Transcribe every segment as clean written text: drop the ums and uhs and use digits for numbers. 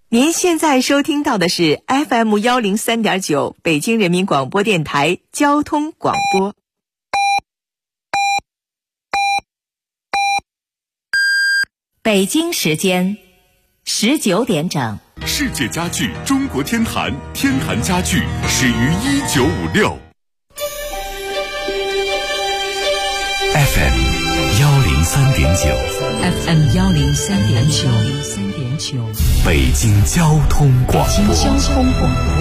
您现在收听到的是 FM103.9 北京人民广播电台交通广播。北京时间19点整。 世界家具中国天坛，天坛家具始于1956。FM 103.9 FM 103.9 北京交通广播。 北京交通广播。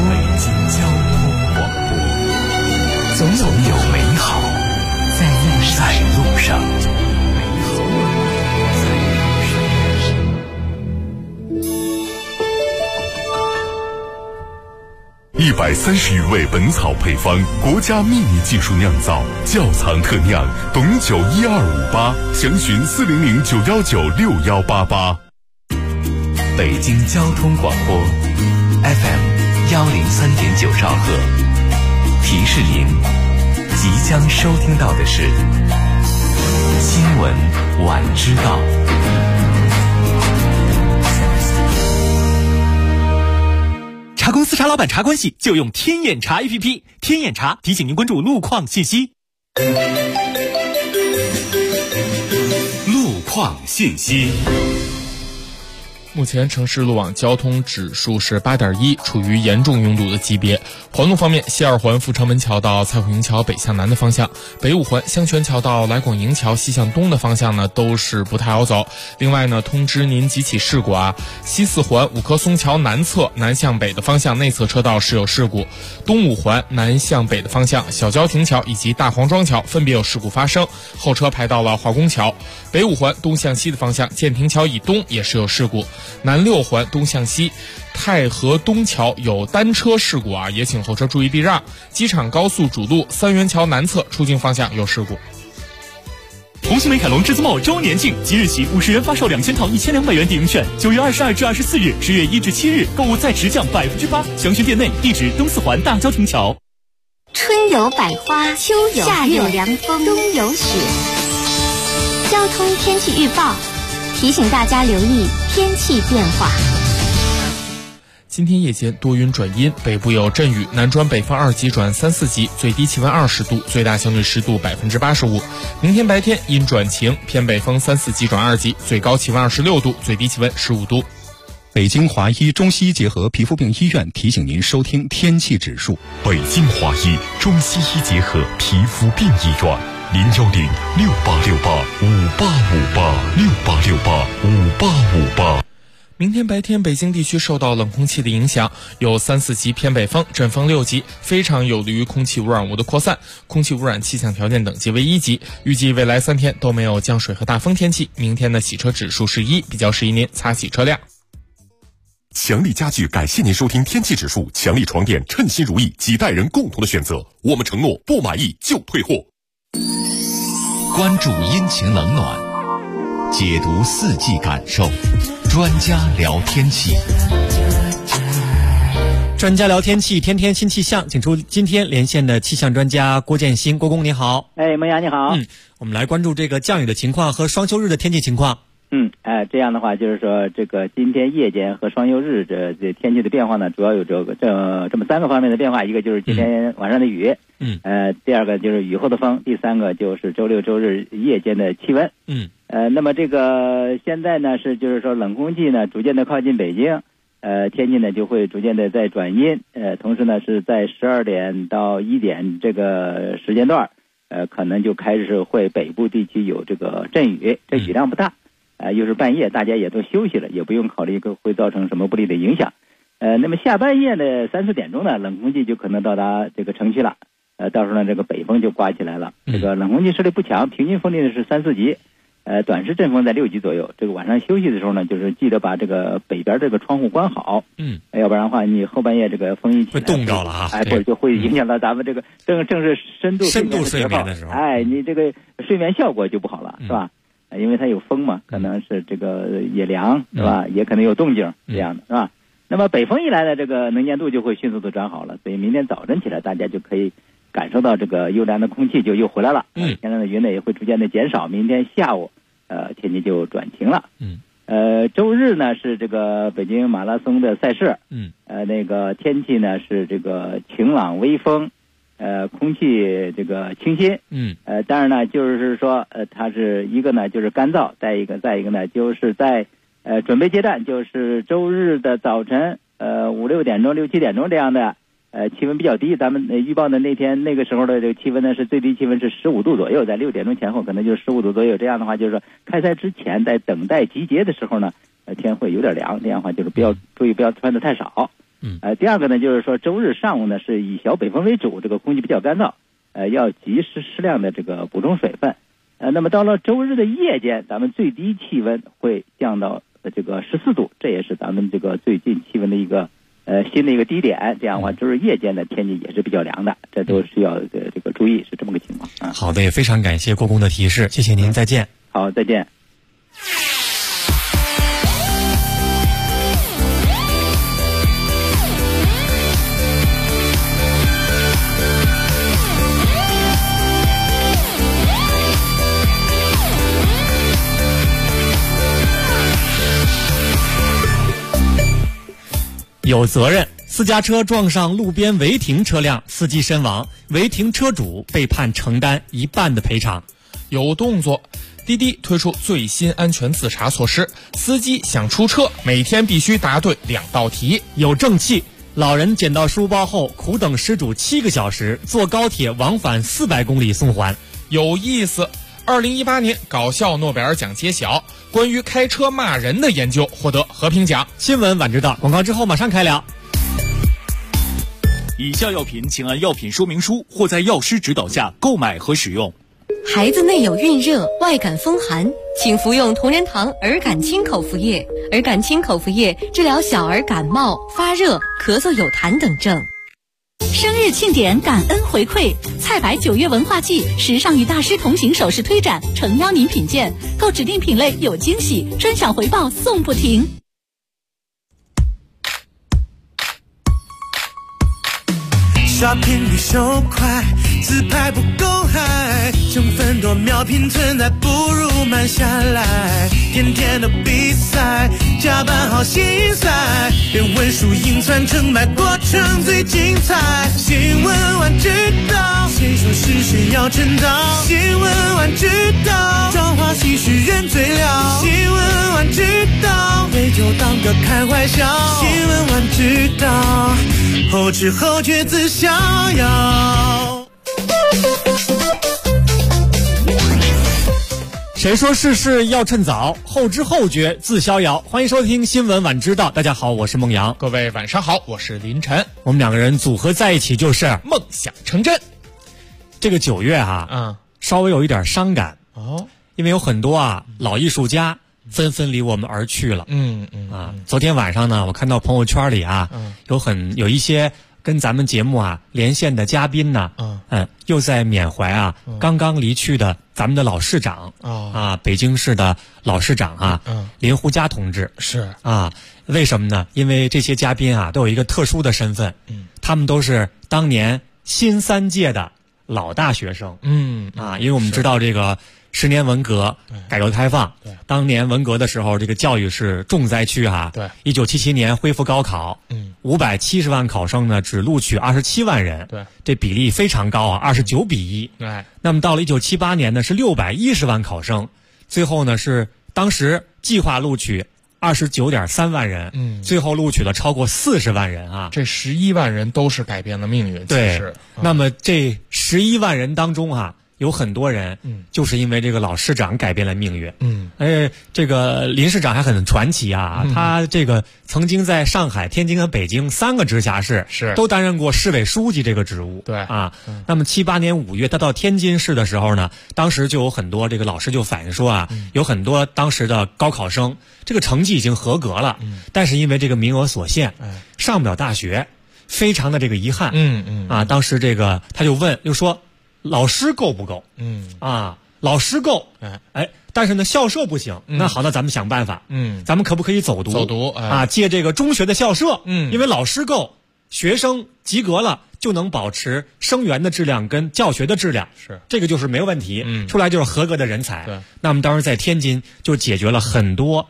总有美好在路上。130余味本草配方，国家秘密技术酿造，窖藏特酿，董酒12588，详询400919688。北京交通广播 FM 103.9兆赫，提示您即将收听到的是新闻晚知道。 查公司、查老板、查关系，就用天眼查 APP。天眼查提醒您关注路况信息。 路况信息。 目前城市路网交通指数是 8.1， 处于严重拥堵的级别。环路方面，西二环阜成门桥到蔡虎营桥北向南的方向，北五环香泉桥到来广营桥西向东的方向呢，都是不太好走。另外呢，通知您几起事故啊，西四环五棵松桥南侧南向北的方向内侧车道是有事故，东五环南向北的方向小郊亭桥以及大黄庄桥分别有事故发生，后车排到了化工桥。北五环东向西的方向建亭桥以东也是有事故，南六环东向西太和东桥有单车事故啊，也请后车注意避让。机场高速主路三元桥南侧出境方向有事故。 红星美凯龙至尊茂周年庆，即日起50元发售2000套1200元抵用券，9月22至24日，10月1至7日购物再直降8%，详询店内，地址东四环大郊亭桥。 春有百花，秋有夏有凉风，冬有雪。交通天气预报提醒大家留意天气变化。 今天夜间多云转阴，北部有阵雨，南转北风2级转3、4级，最低气温20度，最大相对湿度85%。明天白天阴转晴，偏北风3、4级转2级，最高气温26度，最低气温15度。 北京华医中西医结合皮肤病医院提醒您收听天气指数。 北京华医中西医结合皮肤病医院，0106868585858，668685858。 明天白天，北京地区受到冷空气的影响，有3、4级偏北风，阵风6级，非常有利于空气污染物的扩散，空气污染气象条件等级为1级。预计未来3天都没有降水和大风天气。明天的洗车指数是1，比较适宜您擦洗车辆。 强力家具感谢您收听天气指数，强力床垫称心如意，几代人共同的选择，我们承诺不满意就退货。 关注阴晴冷暖，解读四季感受，专家聊天气。 专家聊天气，天天新气象，请出今天连线的气象专家郭建新。郭工你好。 孟阳你好。 我们来关注这个降雨的情况和双休日的天气情况。 这样的话就是说，这个今天夜间和双休日这天气的变化呢，主要有这么3个方面的变化。一个就是今天晚上的雨，第二个就是雨后的风，第三个就是周六周日夜间的气温。那么这个现在呢是就是说冷空气呢逐渐的靠近北京，天气呢就会逐渐的在转阴，同时呢是在12点到1点这个时间段，可能就开始会北部地区有这个阵雨，这雨量不大。又是半夜，大家也都休息了，也不用考虑会造成什么不利的影响。那么下半夜的3、4点钟呢，冷空气就可能到达这个城区了。到时候呢，这个北风就刮起来了。这个冷空气势力不强，平均风力呢是3、4级，短时阵风在6级左右。这个晚上休息的时候呢，就是记得把这个北边这个窗户关好。要不然的话，你后半夜这个风一起会冻着了啊。 或者就会影响到咱们这个正是深度睡眠的时候。 你这个睡眠效果就不好了，是吧？因为它有风嘛，可能是这个也凉，是吧？也可能有动静，这样的是吧？那么北风一来呢，这个能见度就会迅速的转好了，所以明天早晨起来，大家就可以感受到这个优凉的空气就又回来了。现在的云呢也会逐渐的减少，明天下午天气就转晴了。 周日呢是这个北京马拉松的赛事，那个天气呢是这个晴朗微风，空气这个清新，当然呢就是说它是一个呢就是干燥，再一个呢就是在准备阶段，就是周日的早晨5、6点钟、6、7点钟这样的气温比较低，咱们预报的那天那个时候的这个气温呢是最低气温是15度左右，在6点钟前后可能就是15度左右，这样的话就是说开赛之前在等待集结的时候呢天会有点凉，这样的话就是注意不要穿得太少。第二个呢就是说周日上午呢是以小北风为主，这个空气比较干燥，要及时适量的这个补充水分。那么到了周日的夜间，咱们最低气温会降到这个14度，这也是咱们这个最近气温的一个新的一个低点，这样的话就是夜间的天气也是比较凉的，这都需要这个注意，是这么个情况啊。 好的，也非常感谢郭工的提示，谢谢您，再见。 好，再见。 有责任，私家车撞上路边违停车辆，司机身亡，违停车主被判承担1半的赔偿。 有动作，滴滴推出最新安全自查措施，司机想出车每天必须答对2道题。 有正气，老人捡到书包后苦等失主7个小时，坐高铁往返400公里送还。 有意思，2018年搞笑诺贝尔奖揭晓，关于开车骂人的研究获得和平奖。 新闻晚知道，广告之后马上开聊。 以下药品请按药品说明书或在药师指导下购买和使用。 孩子内有孕热、外感风寒，请服用同仁堂儿感清口服液。儿感清口服液治疗小儿感冒、发热、咳嗽有痰等症。 生日庆典，感恩回馈，菜百9月文化季时尚与大师同行首饰推展诚邀您品鉴，购指定品类有惊喜，专享回报送不停。 Shopping 比手快，自拍不够嗨，成分多秒拼存在，不如慢下来。天天的比赛，加班好心塞，别问输赢算成败，过程最精彩。新闻晚知道，谁说是谁要称道？新闻晚知道，朝花夕拾人最了。新闻晚知道，杯酒当歌开怀笑。新闻晚知道，后知后觉自逍遥。 谁说事事要趁早，后知后觉自逍遥。欢迎收听新闻晚知道，大家好，我是孟阳。 各位晚上好，我是林晨。 我们2个人组合在一起就是梦想成真。 这个9月啊，稍微有一点伤感哦，因为有很多老艺术家纷纷离我们而去了。昨天晚上呢，我看到朋友圈里有一些跟咱们节目连线的嘉宾呢，又在缅怀刚刚离去的咱们的老市长北京市的老市长林胡佳同志。 是为什么呢？因为这些嘉宾都有一个特殊的身份，他们都是当年新3届的老大学生。因为我们知道这个10年文革改革开放，当年文革的时候，这个教育是重灾区对 ，1977年恢复高考，570万考生呢，只录取27万人， 对， 这比例非常高，29比1。 对， 那么到了1978年呢，是610万考生，最后呢是当时计划录取29.3万人，最后录取了超过40万人这11万人都是改变了命运。 对，那么这11万人当中有很多人，就是因为这个老市长改变了命运。这个林市长还很传奇他这个曾经在上海、天津和北京3个直辖市都担任过市委书记这个职务。 对那么78年5月他到天津市的时候呢，当时就有很多这个老师就反映说有很多当时的高考生这个成绩已经合格了，但是因为这个名额所限，上不了大学，非常的这个遗憾。当时这个他就说老师够不够？老师够，但是呢校舍不行。那好，那咱们想办法。咱们可不可以走读借这个中学的校舍？因为老师够，学生及格了就能保持生源的质量跟教学的质量， 是这个就是没有问题。出来就是合格的人才。那么当时在天津就解决了很多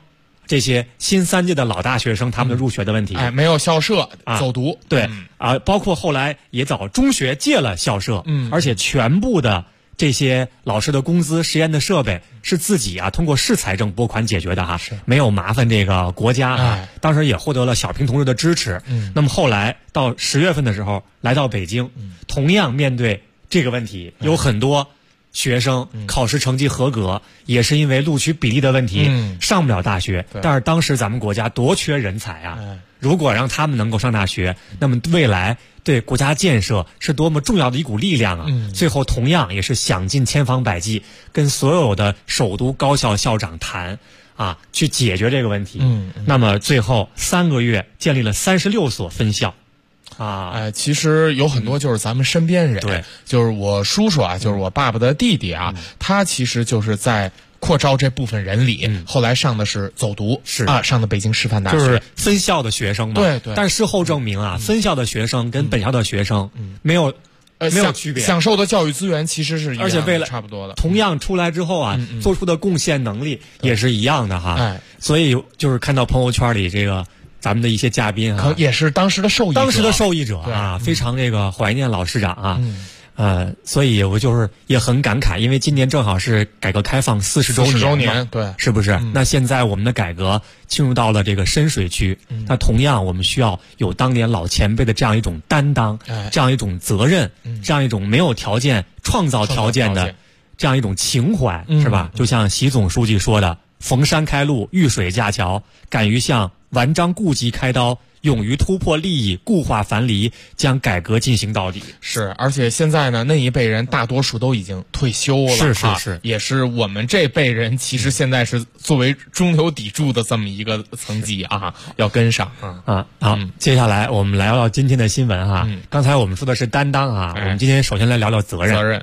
这些新3届的老大学生他们的入学的问题， 没有校舍走读， 对包括后来也找中学借了校舍，而且全部的这些老师的工资、实验的设备是自己通过市财政拨款解决的没有麻烦这个国家当时也获得了小平同志的支持。那么后来到10月份的时候来到北京，同样面对这个问题，有很多学生考试成绩合格，也是因为录取比例的问题上不了大学。但是当时咱们国家多缺人才如果让他们能够上大学，那么未来对国家建设是多么重要的一股力量最后同样也是想尽千方百计跟所有的首都高校校长谈去解决这个问题。那么最后3个月建立了36所分校。 其实有很多就是咱们身边人， 对， 就是我叔叔就是我爸爸的弟弟他其实就是在扩招这部分人里，后来上的是走读，上的北京师范大学， 就是分校的学生嘛。 对。 但是事后证明分校的学生跟本校的学生没有区别， 享受的教育资源其实是一样的， 而且为了差不多的， 同样出来之后做出的贡献能力也是一样的所以就是看到朋友圈里这个咱们的一些嘉宾也是当时的受益者， 非常这个怀念老师长所以我就是也很感慨，因为今年正好是改革开放40周年， 对， 是不是？那现在我们的改革进入到了这个深水区，那同样我们需要有当年老前辈的这样一种担当，这样一种责任，这样一种没有条件创造条件的这样一种情怀，是吧？就像习总书记说的，逢山开路，遇水架桥，敢于向顽瘴痼疾开刀，勇于突破利益，固化樊篱，将改革进行到底。 是，而且现在呢，那一辈人大多数都已经退休了， 是， 也是我们这辈人其实现在是作为中流砥柱的这么一个层级要跟上好，接下来我们来到今天的新闻刚才我们说的是担当我们今天首先来聊聊责任。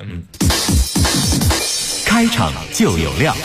开场就有料。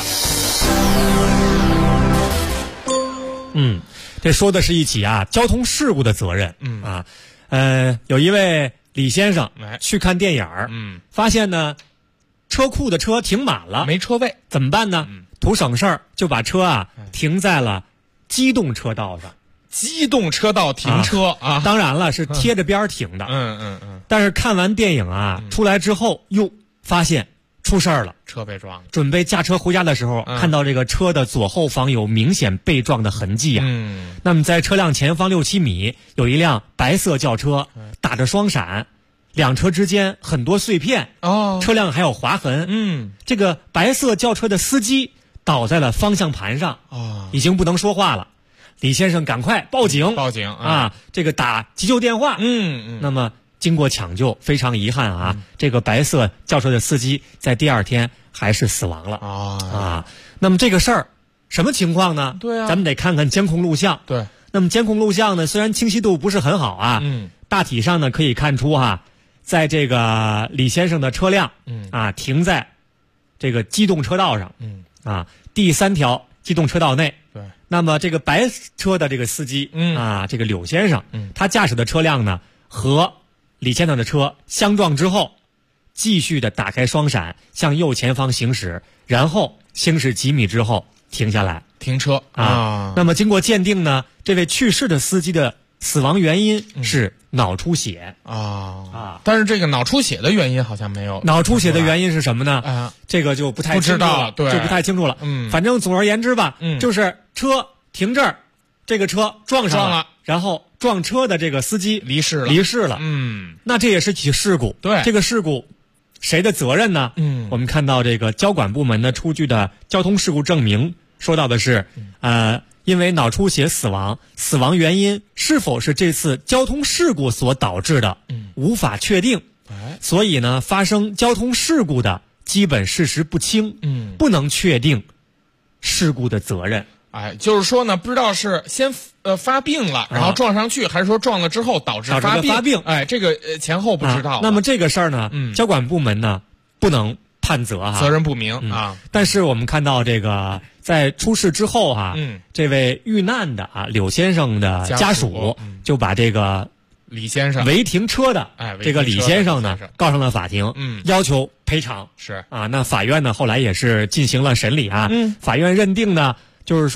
这说的是一起交通事故的责任。有一位李先生去看电影发现呢车库的车停满了， 没车位， 怎么办呢？图省事儿，就把车停在了机动车道上。 机动车道停车当然了，是贴着边停的。但是看完电影出来之后，发现出事儿了， 车被撞了。 准备驾车回家的时候，看到这个车的左后方有明显被撞的痕迹那么在车辆前方6-7米有一辆白色轿车打着双闪，两车之间很多碎片车辆还有划痕这个白色轿车的司机倒在了方向盘上已经不能说话了。李先生赶快报警这个打急救电话那么经过抢救，非常遗憾这个白色轿车的司机在第2天还是死亡了那么这个事儿什么情况呢？ 对咱们得看看监控录像。 对， 那么监控录像呢，虽然清晰度不是很好大体上呢可以看出在这个李先生的车辆停在这个机动车道上第3条机动车道内。 对， 那么这个白车的这个司机这个柳先生他驾驶的车辆呢和李先生的车相撞之后，继续的打开双闪向右前方行驶，然后行驶几米之后停下来停车那么经过鉴定呢，这位去世的司机的死亡原因是脑出血但是这个脑出血的原因好像没有。 脑出血的原因是什么呢？这个就不太知道了，对， 就不太清楚了。反正总而言之吧，就是车停这儿，这个车撞上了，然后撞车的这个司机离世了。那这也是起事故。 对， 这个事故谁的责任呢？我们看到这个交管部门呢出具的交通事故证明说到的是因为脑出血死亡，死亡原因是否是这次交通事故所导致的无法确定所以呢发生交通事故的基本事实不清不能确定事故的责任。 就是说呢，不知道是先发病了，然后撞上去，还是说撞了之后导致发病？这个前后不知道。 那么这个事儿呢，交管部门呢不能判责责任不明但是我们看到这个在出事之后这位遇难的柳先生的家属就把这个李先生违停车的这个李先生呢告上了法庭要求赔偿。 是那法院呢后来也是进行了审理法院认定呢就是说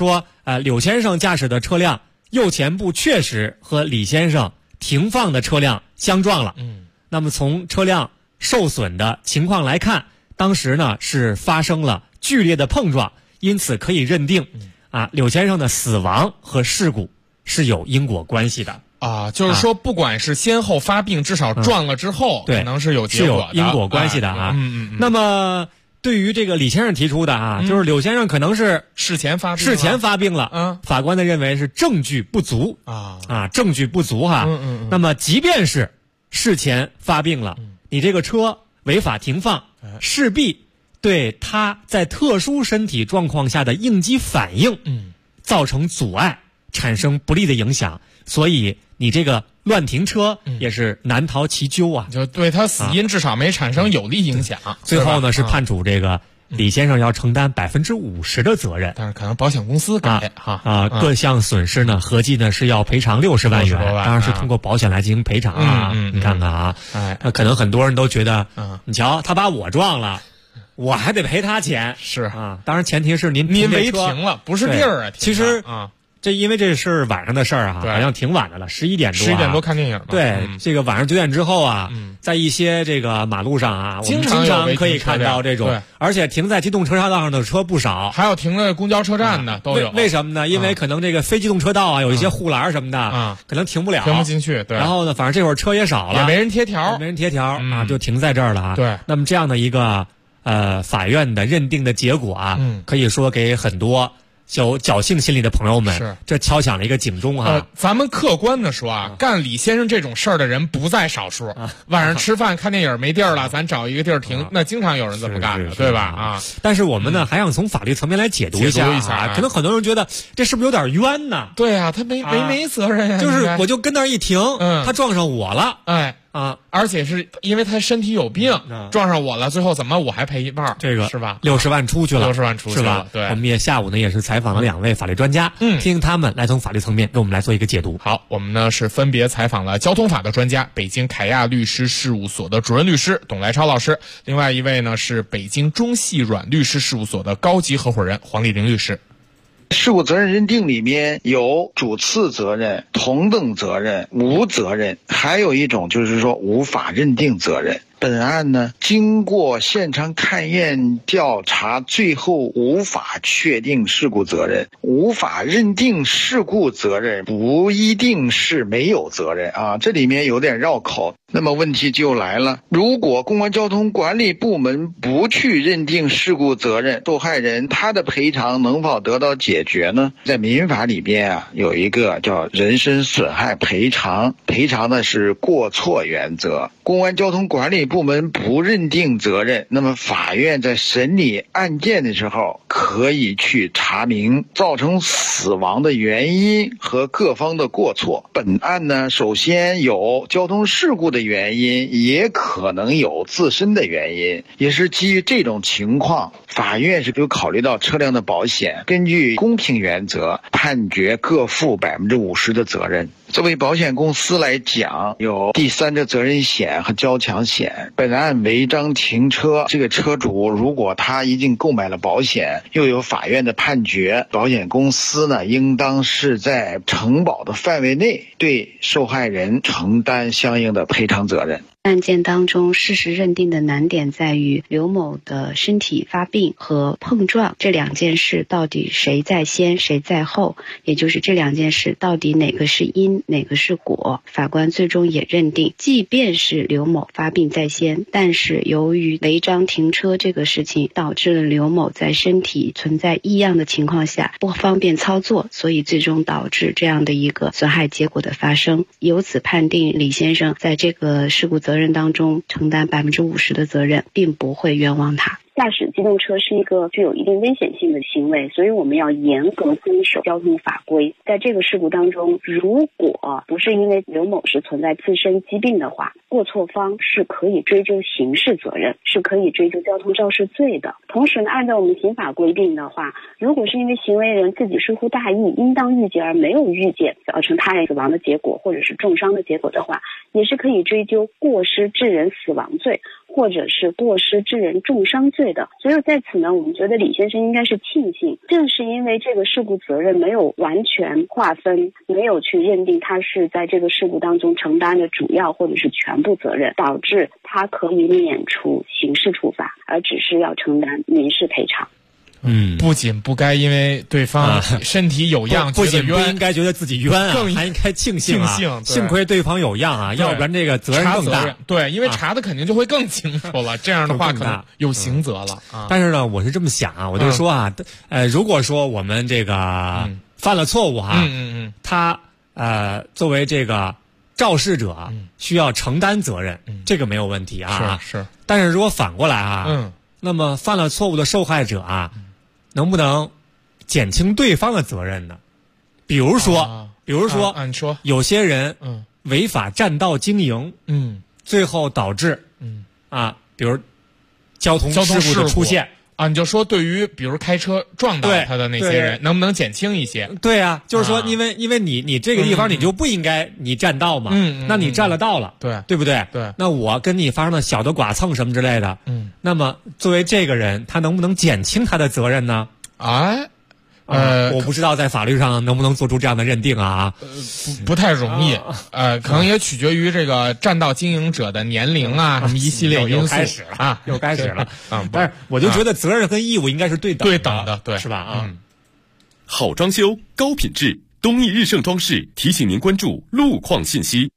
柳先生驾驶的车辆右前部确实和李先生停放的车辆相撞了。那么从车辆受损的情况来看，当时呢是发生了剧烈的碰撞，因此可以认定柳先生的死亡和事故是有因果关系的。 就是说不管是先后发病，至少撞了之后可能是有结果的， 是有因果关系的那么对于这个李先生提出的就是柳先生可能是事前发病了， 法官呢认为是证据不足证据不足那么即便是事前发病了，你这个车违法停放，势必对他在特殊身体状况下的应激反应造成阻碍，产生不利的影响，所以你这个乱停车也是难逃其咎就对他死因至少没产生有利影响。 最后呢是判处这个李先生要承担50%的责任， 但是可能保险公司给各项损失呢合计呢是要赔偿60万元，当然是通过保险来进行赔偿你看看可能很多人都觉得你瞧他把我撞了，我还得赔他钱， 是当然前提是您违停了，不是地儿其实因为这是晚上的事儿好像挺晚的了，11点多看电影。 对，这个晚上9点之后在一些这个马路上我们经常可以看到这种，而且停在机动车道上的车不少， 还有停在公交车站的都有。 为什么呢？因为可能这个非机动车道有一些护栏什么的可能停不进去。对。 然后呢，反正这会儿车也少了， 也没人贴条就停在这儿了对。 那么这样的一个法院的认定的结果可以说给很多有侥幸心理的朋友们这敲响了一个警钟咱们客观的说干李先生这种事儿的人不在少数晚上吃饭看电影没地儿了，咱找一个地儿停那经常有人这么干的，对吧但是我们呢还想从法律层面来解读一下可能很多人觉得这是不是有点冤呢？ 对他没责任就是我就跟那儿一停他撞上我了而且是因为他身体有病撞上我了，最后怎么我还赔一半， 这个是吧 ？60万出去了是吧？对， 我们也下午呢也是采访了2位法律专家听他们来从法律层面给我们来做一个解读。 好，我们呢是分别采访了交通法的专家，北京凯亚律师事务所的主任律师董来超老师，另外一位呢是北京中细软律师事务所的高级合伙人黄丽玲律师。 事故责任认定里面有主次责任、同等责任、无责任，还有一种就是说无法认定责任。本案呢，经过现场勘验调查，最后无法确定事故责任。无法认定事故责任不一定是没有责任这里面有点绕口。那么问题就来了，如果公安交通管理部门不去认定事故责任，受害人他的赔偿能否得到解决呢？在民法里边有一个叫人身损害赔偿，赔偿的是过错原则。公安交通管理部门不认定责任，那么法院在审理案件的时候可以去查明造成死亡的原因和各方的过错。本案呢，首先有交通事故的原因，也可能有自身的原因，也是基于这种情况，法院是有考虑到车辆的保险，根据公平原则判决各负50%的责任。作为保险公司来讲，有第三者责任险和交强险。本案违章停车，这个车主如果他已经购买了保险，又有法院的判决，保险公司呢应当是在承保的范围内对受害人承担相应的赔偿责任。 案件当中事实认定的难点在于刘某的身体发病和碰撞这2件事到底谁在先谁在后，也就是这2件事到底哪个是因哪个是果。法官最终也认定，即便是刘某发病在先，但是由于违章停车这个事情导致了刘某在身体存在异样的情况下不方便操作，所以最终导致这样的一个损害结果的发生。由此判定李先生在这个事故责任当中承担50%的责任，并不会冤枉他。驾驶机动车是一个具有一定危险性的行为，所以我们要严格遵守交通法规。在这个事故当中，如果不是因为刘某是存在自身疾病的话，过错方是可以追究刑事责任，是可以追究交通肇事罪的。同时呢，按照我们刑法规定的话，如果是因为行为人自己疏忽大意，应当预见而没有预见，造成他人死亡的结果或者是重伤的结果的话， 也是可以追究过失致人死亡罪或者是过失致人重伤罪的。所以在此呢，我们觉得李先生应该是庆幸，正是因为这个事故责任没有完全划分，没有去认定他是在这个事故当中承担的主要或者是全部责任，导致他可以免除刑事处罚，而只是要承担民事赔偿。 不仅不该因为对方身体有恙不仅不应该觉得自己冤啊， 更还应该庆幸幸亏对方有恙啊，要不然这个责任更大。 对，因为查的肯定就会更清楚了，这样的话可能有刑责了。 但是呢，我是这么想啊，我就说啊，如果说我们这个犯了错误啊，他作为这个肇事者需要承担责任，这个没有问题啊。 是。 但是如果反过来啊，那么犯了错误的受害者啊，能不能减轻对方的责任呢？比如说， 你说有些人违法占道经营，最后导致比如交通事故的出现啊，你就说对于比如开车撞到他的那些人，能不能减轻一些？ 对啊，就是说，因为你这个地方你就不应该你占道嘛，那你占了道了，对不对？ 对， 那我跟你发生了小的剐蹭什么之类的，那么作为这个人，他能不能减轻他的责任呢？我不知道在法律上能不能做出这样的认定啊？ 不太容易，可能也取决于这个占道经营者的年龄啊，什么一系列因素。 又开始了。但是我就觉得责任跟义务应该是对等的，对， 是吧？ 好装修，高品质，东义日盛装饰提醒您关注路况信息。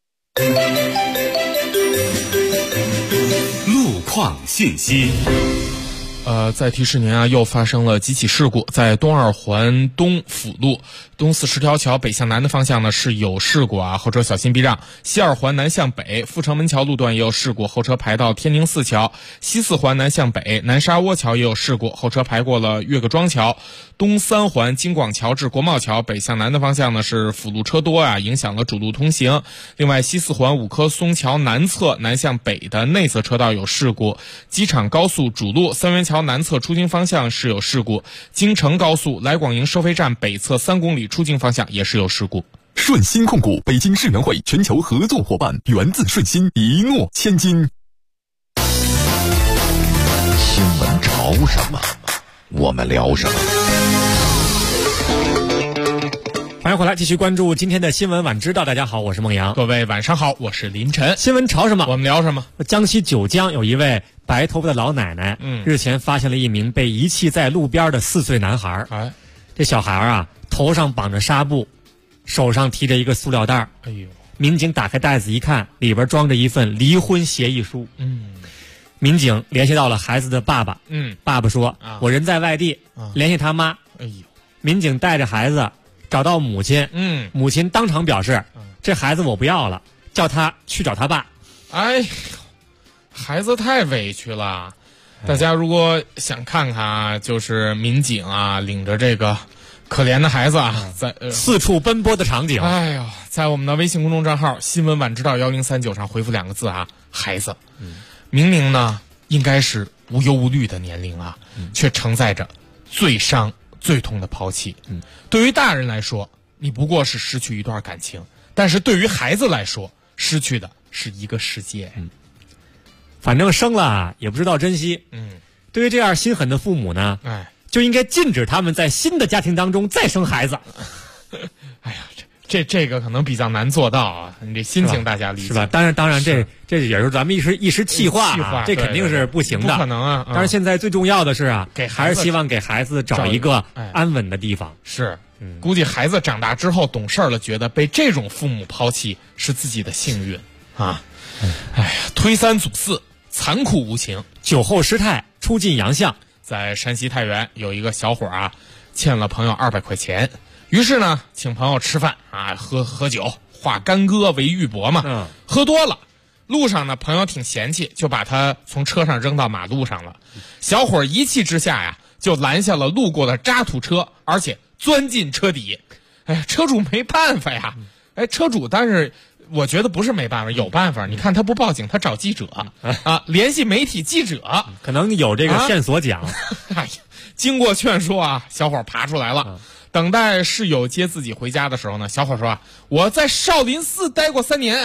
路况信息。 再提示您啊，又发生了几起事故，在东二环东辅路东40条桥北向南的方向呢是有事故啊，后车小心避让。西二环南向北阜成门桥路段也有事故，后车排到天宁4桥。西4环南向北南沙窝桥也有事故，后车排过了岳各庄桥。东3环京广桥至国贸桥北向南的方向呢是辅路车多啊，影响了主路通行。另外西4环五棵松桥南侧南向北的内侧车道有事故，机场高速主路三元桥南侧出京方向是有事故，京承高速来广营收费站北侧3公里出京方向也是有事故。 顺鑫控股北京世园会全球合作伙伴，源自顺鑫，一诺千金。 新闻潮什么，我们聊什么。 欢迎回来，继续关注今天的新闻晚知道。大家好，我是孟阳。 各位晚上好，我是林晨。 新闻潮什么， 我们聊什么？ 江西九江有一位白头发的老奶奶，日前发现了一名被遗弃在路边的4岁男孩。这小孩啊，头上绑着纱布，手上提着一个塑料袋。民警打开袋子一看，里边装着一份离婚协议书。民警联系到了孩子的爸爸。爸爸说，我人在外地，联系他妈。民警带着孩子找到母亲，母亲当场表示，这孩子我不要了，叫他去找他爸。 哎呦，孩子太委屈了。大家如果想看看啊，就是民警啊领着这个可怜的孩子啊，在四处奔波的场景。 哎呦，在我们的微信公众账号新闻晚知道1039上回复2个字啊，孩子。明明呢应该是无忧无虑的年龄啊，却承载着最伤最痛的抛弃。对于大人来说，你不过是失去一段感情，但是对于孩子来说，失去的是一个世界。 反正生了也不知道珍惜。对于这样心狠的父母呢，就应该禁止他们在新的家庭当中再生孩子。 哎呀，这个可能比较难做到啊，你这心情大家理解是吧？当然这也是咱们一时气话，这肯定是不行的， 不可能啊。 但是现在最重要的是啊，还是希望给孩子找一个安稳的地方。 是，估计孩子长大之后懂事了，觉得被这种父母抛弃是自己的幸运啊。哎呀，推三阻四，残酷无情， 酒后失态，出尽洋相。 在山西太原有一个小伙啊，欠了朋友200块钱。于是呢，请朋友吃饭啊，喝酒，化干戈为玉帛嘛。喝多了，路上呢，朋友挺嫌弃，就把他从车上扔到马路上了。小伙一气之下呀，就拦下了路过的渣土车，而且钻进车底。哎，车主没办法呀。车主，但是我觉得不是没办法，有办法。你看他不报警，他找记者啊，联系媒体记者， 可能有这个线索讲。 哎呀，经过劝说啊，小伙爬出来了。等待室友接自己回家的时候呢，小伙说啊，我在少林寺待过3年啊，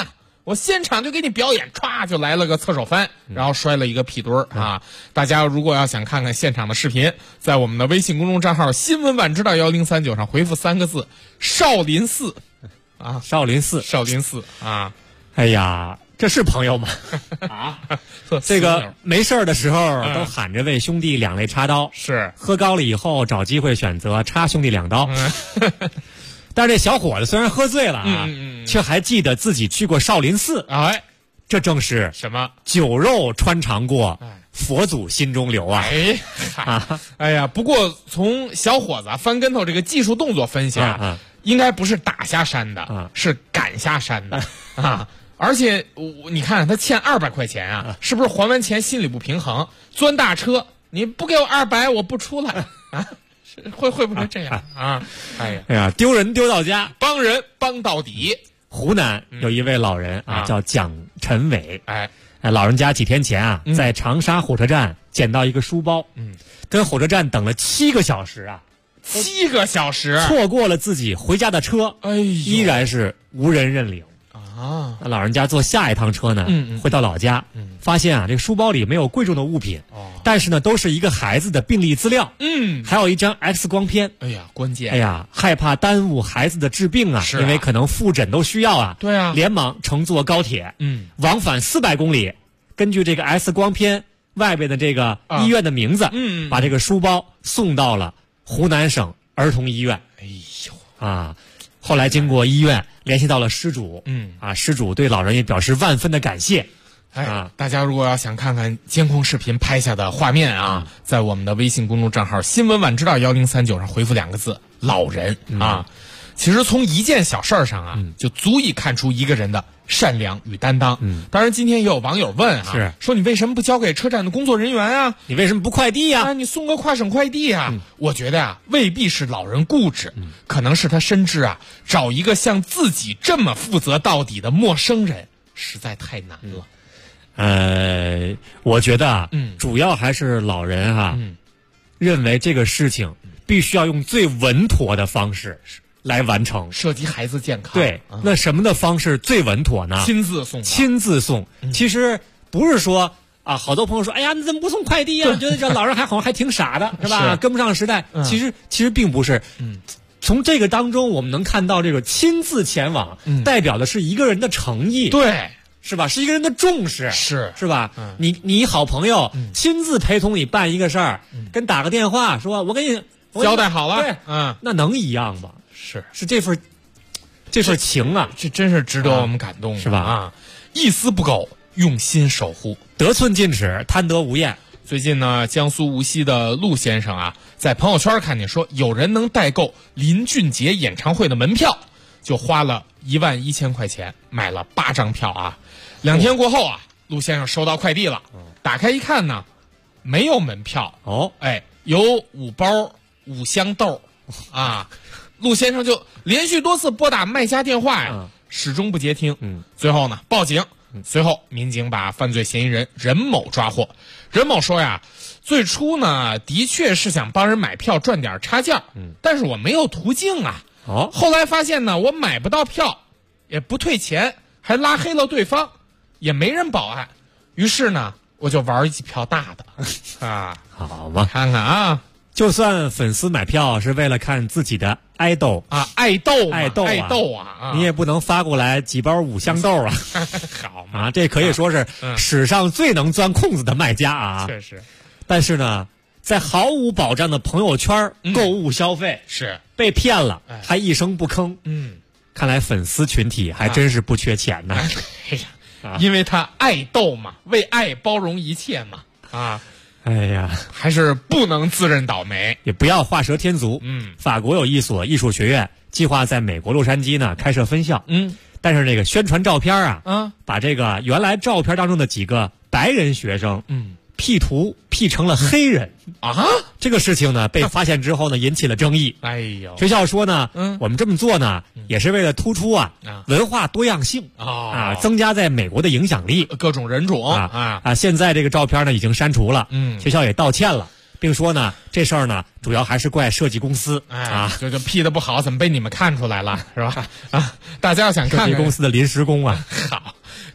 我现场就给你表演，歘就来了个侧手翻，然后摔了一个屁墩儿啊！大家如果要想看看现场的视频，在我们的微信公众账号新闻晚知道1039上回复3个字少林寺啊， 少林寺啊！ 哎呀，这是朋友吗？ 啊， 这个没事儿的时候都喊着为兄弟两肋插刀， 是喝高了以后找机会选择插兄弟2刀。但是这小伙子虽然喝醉了啊，却还记得自己去过少林寺。 哎， 这正是什么酒肉穿肠过，佛祖心中留啊！ 哎呀，不过从小伙子翻跟头这个技术动作分析应该不是打下山的，是赶下山的啊！而且你看他欠200块钱啊，是不是还完钱心里不平衡？钻大车，你不给我200，我不出来啊！会不会这样啊？哎呀，丢人丢到家， 帮人帮到底。 湖南有一位老人啊，叫蒋晨伟。老人家几天前啊，在长沙火车站捡到一个书包，跟火车站等了7个小时啊 ，7个小时， 错过了自己回家的车，依然是无人认领啊。老人家坐下一趟车呢，回到老家，发现啊，这个书包里没有贵重的物品，但是呢，都是一个孩子的病历资料，还有一张 X 光片。 哎呀，关键！ 哎呀，害怕耽误孩子的治病啊，因为可能复诊都需要啊。 对啊， 连忙乘坐高铁，往返400公里，根据这个 X 光片外边的这个医院的名字，把这个书包送到了湖南省儿童医院。 哎呦啊！后来经过医院联系到了失主，失主对老人也表示万分的感谢。 大家如果要想看看监控视频拍下的画面啊，在我们的微信公众账号新闻晚知道1039上回复2个字老人啊。其实从一件小事上啊，就足以看出一个人的善良与担当。当然今天也有网友问啊，说你为什么不交给车站的工作人员啊？ 你为什么不快递呀？ 你送个跨省快递啊？我觉得啊，未必是老人固执，可能是他深知啊，找一个像自己这么负责到底的陌生人实在太难了。 我觉得啊，主要还是老人哈，认为这个事情必须要用最稳妥的方式来完成， 涉及孩子健康。 对，那什么的方式最稳妥呢？ 亲自送。 其实不是说啊，好多朋友说，哎呀，你怎么不送快递呀？觉得这老人好像还挺傻的，是吧？跟不上时代。其实并不是。从这个当中，我们能看到这个亲自前往，代表的是一个人的诚意。 对。 是吧？是一个人的重视，是吧？你好朋友亲自陪同你办一个事儿，跟打个电话说，我给你交代好了， 对，那能一样吗？是这份情啊， 这真是值得我们感动， 是吧？ 啊，一丝不苟，用心守护， 得寸进尺，贪得无厌。 最近呢，江苏无锡的陆先生啊，在朋友圈看见说有人能代购林俊杰演唱会的门票，就花了11000块钱买了8张票啊。2天过后啊，陆先生收到快递了，打开一看呢，没有门票有5包5香豆啊。陆先生就连续多次拨打卖家电话呀，始终不接听。最后呢，报警。随后民警把犯罪嫌疑人任某抓获。任某说呀，最初呢的确是想帮人买票赚点差价，但是我没有途径啊。后来发现呢，我买不到票，也不退钱，还拉黑了对方，也没人报案。于是呢，我就玩一票大的啊。 好吧， 看看啊， 就算粉丝买票是为了看自己的爱豆啊，爱豆啊， 你也不能发过来几包5香豆啊。 好嘛， 这可以说是史上最能钻空子的卖家啊。 确实， 但是呢，在毫无保障的朋友圈购物消费是被骗了，还一声不吭。看来粉丝群体还真是不缺钱呢。 因为他爱豆嘛，为爱包容一切嘛啊。 哎呀， 还是不能自认倒霉， 也不要画蛇添足。法国有一所艺术学院计划在美国洛杉矶呢开设分校。但是那个宣传照片啊，把这个原来照片当中的几个白人学生P 图 P 成了黑人啊！ 这个事情呢被发现之后呢引起了争议。 哎呦， 学校说呢，我们这么做呢也是为了突出文化多样性增加在美国的影响力， 各种人种现在这个照片呢已经删除了，学校也道歉了，并说呢这事儿呢主要还是怪设计公司这个 P 的不好，怎么被你们看出来了是吧？大家要想看设计公司的临时工啊。 好，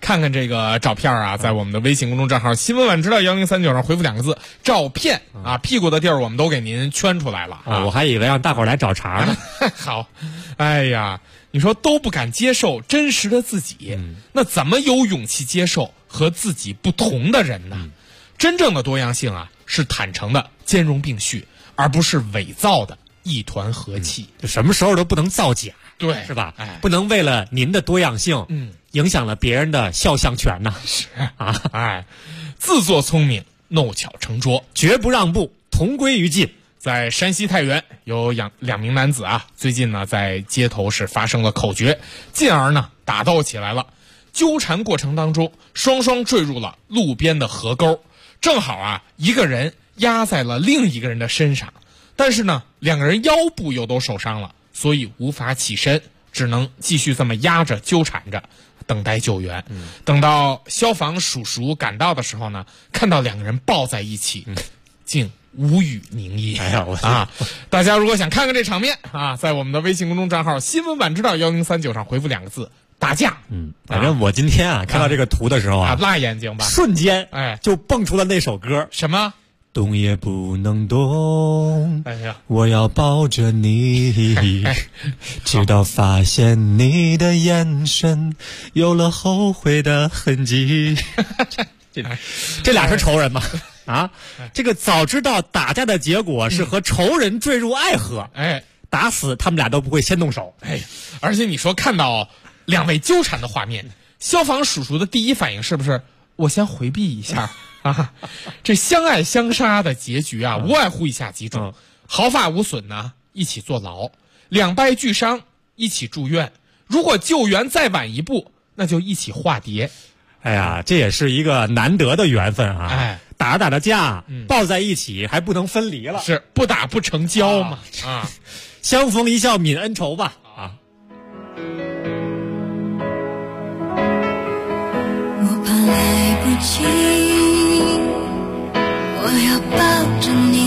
看看这个照片啊，在我们的微信公众账号新闻晚知道1039上回复2个字照片啊，屁股的地儿我们都给您圈出来了啊。 我还以为让大伙儿来找茬呢。 好，哎呀，你说都不敢接受真实的自己，那怎么有勇气接受和自己不同的人呢？真正的多样性啊，是坦诚的兼容并蓄，而不是伪造的一团和气。 就什么时候都不能造假， 对， 是吧？不能为了您的多样性，影响了别人的肖像权呢。 是啊，自作聪明，弄巧成拙， 绝不让步，同归于尽。 在山西太原有两名男子啊，最近呢在街头是发生了口角，进而呢打斗起来了。纠缠过程当中，双双坠入了路边的河沟，正好啊一个人压在了另一个人的身上，但是呢两个人腰部又都受伤了，所以无法起身，只能继续这么压着纠缠着，等待救援。等到消防叔叔赶到的时候呢，看到两个人抱在一起，竟无语凝噎。 哎呀， 大家如果想看看这场面啊，在我们的微信公众账号新闻晚知道1039上回复2个字打架。 反正我今天啊看到这个图的时候啊， 辣眼睛吧， 瞬间就蹦出了那首歌， 什么动也不能动， 哎呀， 我要抱着你，直到发现你的眼神有了后悔的痕迹。这俩是仇人吗？啊，这个早知道打架的结果是和仇人坠入爱河，打死他们俩都不会先动手。 而且你说看到两位纠缠的画面，消防叔叔的第一反应是不是我先回避一下啊？这相爱相杀的结局啊，无外乎以下几种：毫发无损呢，一起坐牢；两败俱伤，一起住院；如果救援再晚一步，那就一起化蝶。 哎呀，这也是一个难得的缘分啊！打着架，抱在一起还不能分离了， 是不打不成交嘛？ 相逢一笑泯恩仇吧！ 我怕来不及，我要抱着你，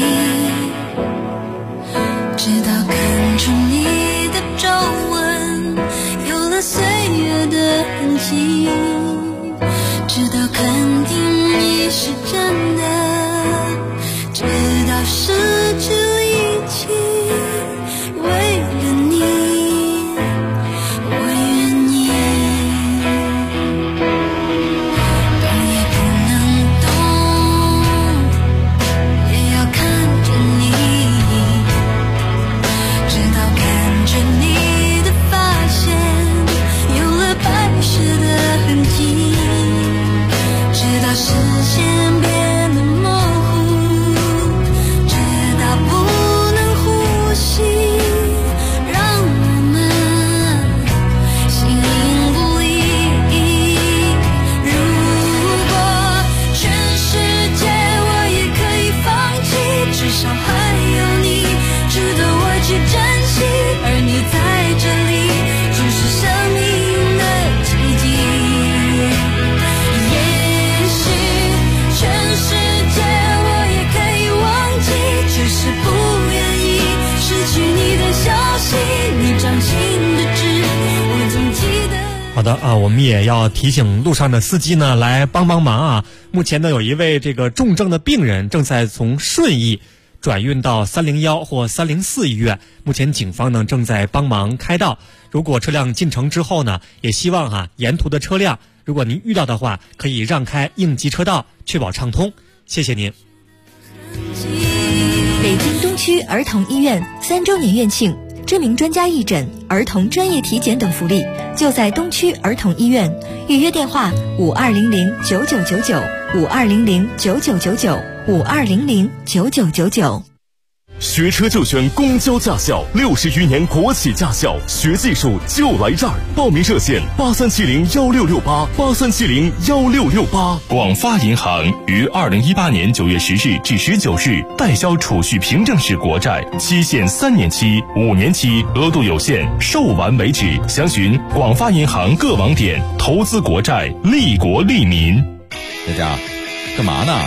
直到看出你的皱纹有了岁月的痕迹，直到肯定你是真的，直到失去力气，为了你我愿意。动也不能动，也要看着你，直到看着你的发线有了白雪的痕迹，直到视线变得模糊，直到不能呼吸，让我们形影不离。如果全世界我也可以放弃，至少还有你值得我去珍惜，而你在这里就是生命的奇迹。也许全世界我也可以忘记，只是不愿意失去你的消息，你掌心的痣我总记得。 好的啊，我们也要提醒路上的司机呢来帮忙啊！目前呢有一位这个重症的病人正在从顺义转运到301或304医院，目前警方呢正在帮忙开道。如果车辆进城之后呢，也希望沿途的车辆，如果您遇到的话，可以让开应急车道，确保畅通。谢谢您。 北京东区儿童医院3周年院庆，知名专家义诊、儿童专业体检等福利，就在东区儿童医院。预约电话52009999，52009999，52009999。 学车就选公交驾校，60余年国企驾校，学技术就来这儿。报名热线83701668，83701668。广发银行于2018年9月10日至19日代销储蓄凭证式国债，期限3年期、5年期，额度有限，售完为止。详询广发银行各网点。投资国债，利国利民。 大家干嘛呢？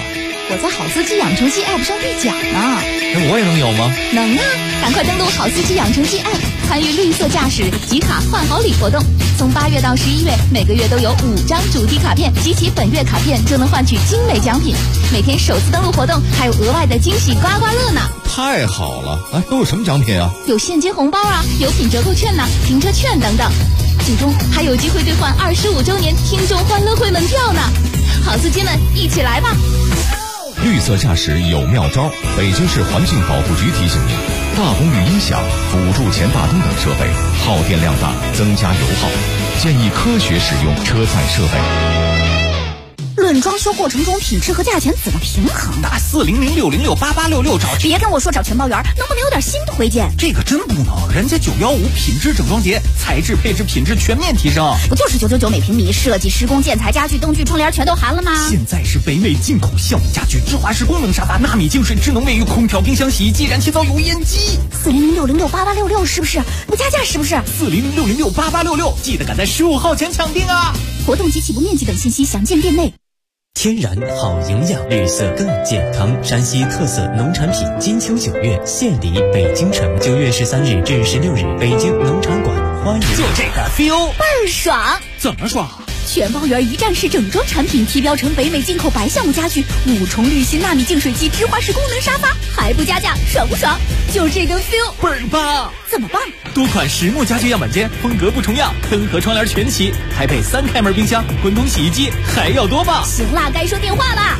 我在好司机养成记 App 上兑奖呢。 那我也能有吗？ 能啊！赶快登录好司机养成记 App， 参与绿色驾驶集卡换好礼活动。从8月到11月，每个月都有5张主题卡片，集齐本月卡片就能换取精美奖品。每天首次登录活动还有额外的惊喜刮刮乐呢！ 太好了！哎，都有什么奖品啊？ 有现金红包啊，有品折扣券呢，停车券等等。最终还有机会兑换25周年听众欢乐会门票呢！好司机们，一起来吧！ 绿色驾驶有妙招，北京市环境保护局提醒您：大功率音响、辅助前大灯等设备耗电量大，增加油耗，建议科学使用车载设备。 论装修过程中品质和价钱怎么平衡？ 打400-606-8866找。 别跟我说找全包圆，能不能有点新推荐？ 这个真不能，人家915品质整装节，材质配置品质全面提升。 不就是999每平米，设计施工建材家具灯具窗帘全都含了吗？ 现在是北美进口橡木家具，芝华士功能沙发，纳米净水智能卫浴，空调冰箱洗衣机，燃气灶油烟机。 400-606-8866是不是？不加价是不是 ？400-606-8866，记得赶在15号前抢订啊！ 活动及起步面积等信息详见店内。 天然好营养，绿色更健康。山西特色农产品金秋9月献礼北京城，9月13日至16日，北京农场馆欢迎。 就这个 feel 倍儿爽！ 怎么爽？ 全包圆一站式整装产品，提标成北美进口白橡木家具，5重滤芯纳米净水机，芝华士功能沙发，还不加价，爽不爽？就这个 feel 倍儿棒！ 怎么棒？ 多款实木家具样板间，风格不重样，灯和窗帘全齐，还配3开门冰箱、滚筒洗衣机，还要多棒！ 行啦，该说电话啦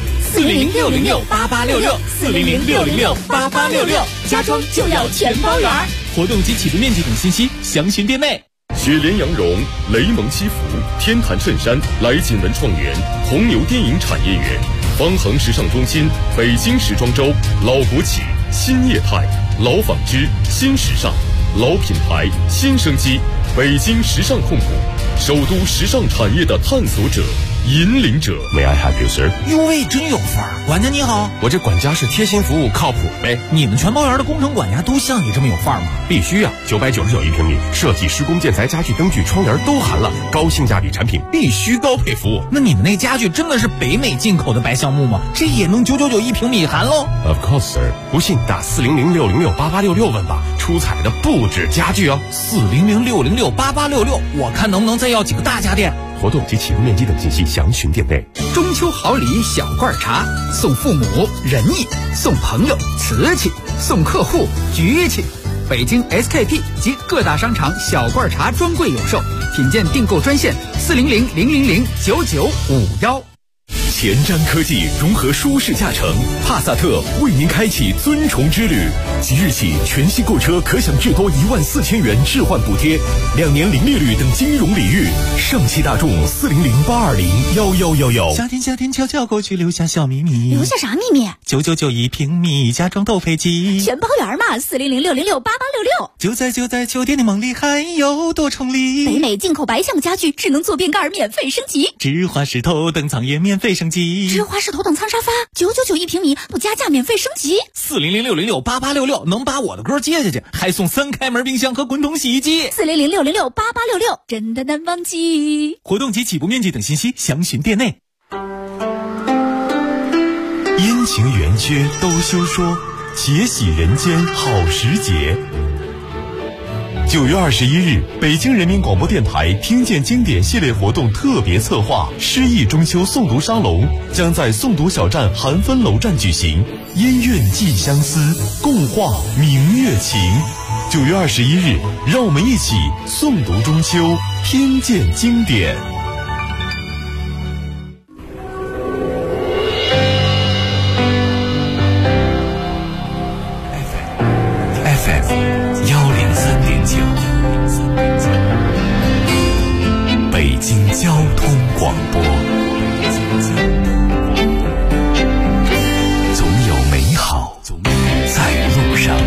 ！400-606-8866，400-606-8866，家装就要全包圆。活动及起步面积等信息详询店内。 雪莲羊绒、雷蒙西服、天坛衬衫、来锦文创园、红牛电影产业园、方恒时尚中心、北京时装周、老国企、新业态、老纺织、新时尚、老品牌、新生机，北京时尚控股，首都时尚产业的探索者、引领者。 May I help you, sir？ 哟喂，真有范儿！管家你好， 我这管家是贴心服务，靠谱呗。 你们全包园的工程管家都像你这么有范儿吗？ 必须啊！999一平米，设计、施工、建材、家具、灯具、窗帘都含了，高性价比产品，必须高配服务。 那你们那家具真的是北美进口的白橡木吗？这也能999一平米含喽 ？Of course, sir。不信打400-606-8866问吧，出彩的不止家具哦。 400-606-8866，我看能不能再要几个大家电。 活动及起步面积等信息详询店内。 中秋好礼小罐茶，送父母仁义，送朋友瓷器，送客户局气。北京 SKP 及各大商场小罐茶专柜有售，品鉴订购专线400-000-9951。 前瞻科技融合舒适驾乘，帕萨特为您开启尊崇之旅。即日起，全系购车可享至多14000元置换补贴，2年零利率等金融礼遇。上汽大众400-820-1111。 夏天悄悄过去，留下小秘密。 留下啥秘密 ？999一平米，家装都配齐， 全包圆嘛！400-606-8866。 就在酒店的梦里，还有多重礼。 北美进口白橡木家具，智能坐便盖免费升级， 芝华士头等舱也免费升级， 芝华士头等舱沙发999一平米，不加价免费升级。 400-606-8866能把我的歌接下去，还送3开门冰箱和滚筒洗衣机。 400-606-8866真的难忘记。 活动及起步面积等信息详询店内。 阴晴圆缺都休说，且喜人间好时节。9月21日，北京人民广播电台听见经典系列活动特别策划诗意中秋诵读沙龙将在诵读小站韩芬楼站举行，音韵寄相思，共话明月情。9月21日，让我们一起诵读中秋，听见经典。 北京交通广播，总有美好在路上。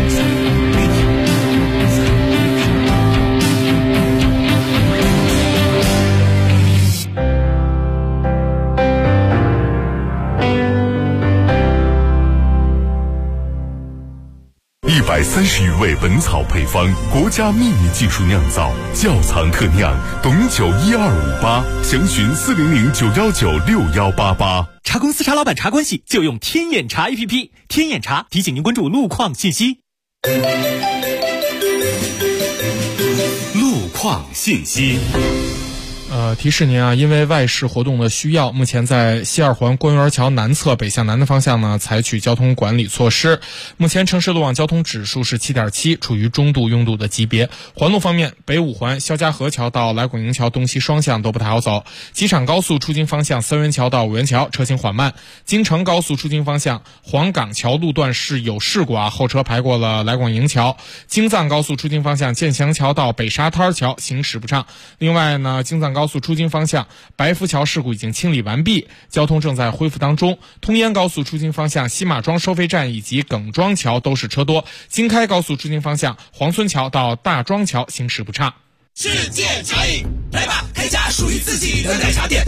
130余味本草配方，国家秘密技术酿造，窖藏特酿，董酒12588，详询400-919-6188。 查公司、查老板、查关系就用天眼查 APP。天眼查提醒您关注路况信息。 路况信息。 提示您啊，因为外事活动的需要，目前在西二环官园桥南侧北向南的方向呢，采取交通管理措施。目前城市路网交通指数是 7.7， 处于中度拥堵的级别。环路方面，北五环肖家河桥到来广营桥东西双向都不太好走。机场高速出京方向三元桥到五元桥车行缓慢。京承高速出京方向黄岗桥路段是有事故啊，后车排过了来广营桥。京藏高速出京方向建祥桥到北沙滩桥行驶不畅。另外呢，京藏高速出京方向白浮桥事故已经清理完毕，交通正在恢复当中。通燕高速出京方向西马庄收费站以及耿庄桥都是车多。京开高速出京方向黄村桥到大庄桥行驶不畅。 世界茶饮，来吧，开家属于自己的奶茶店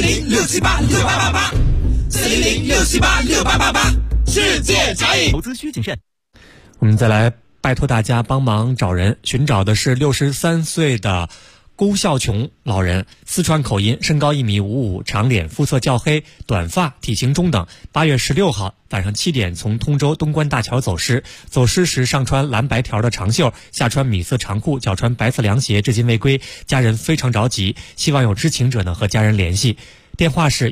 ，400-678-6888，400-678-6888，世界茶饮。 投资需谨慎。 我们再来拜托大家帮忙找人，寻找的是63岁的勾孝琼老人，四川口音，身高1.55米，长脸，肤色较黑，短发，体型中等。8月16号晚上7点从通州东关大桥走失，走失时上穿蓝白条的长袖，下穿米色长裤，脚穿白色凉鞋，至今未归。家人非常着急，希望有知情者呢和家人联系。电话是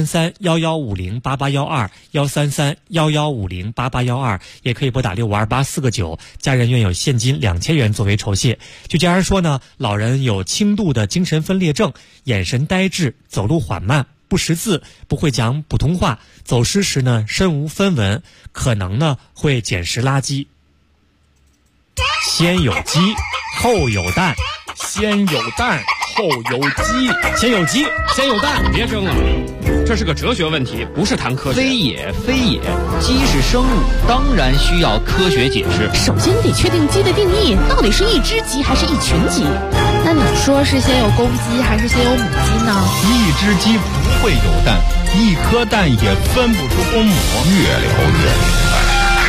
133-1150-8812，133-1150-8812，也可以拨打6528-4个9。家人愿有现金2000元作为酬谢。据家人说呢，老人有轻度的精神分裂症，眼神呆滞，走路缓慢，不识字，不会讲普通话，走失时呢身无分文，可能呢会捡拾垃圾。先有鸡，后有蛋。 先有蛋，后有鸡。 先有鸡，先有蛋。 别争了，这是个哲学问题，不是谈科学。 非也，非也，鸡是生物，当然需要科学解释。 首先得确定鸡的定义，到底是一只鸡还是一群鸡？那你说是先有公鸡还是先有母鸡呢？ 一只鸡不会有蛋，一颗蛋也分不出公母。 越聊越明白。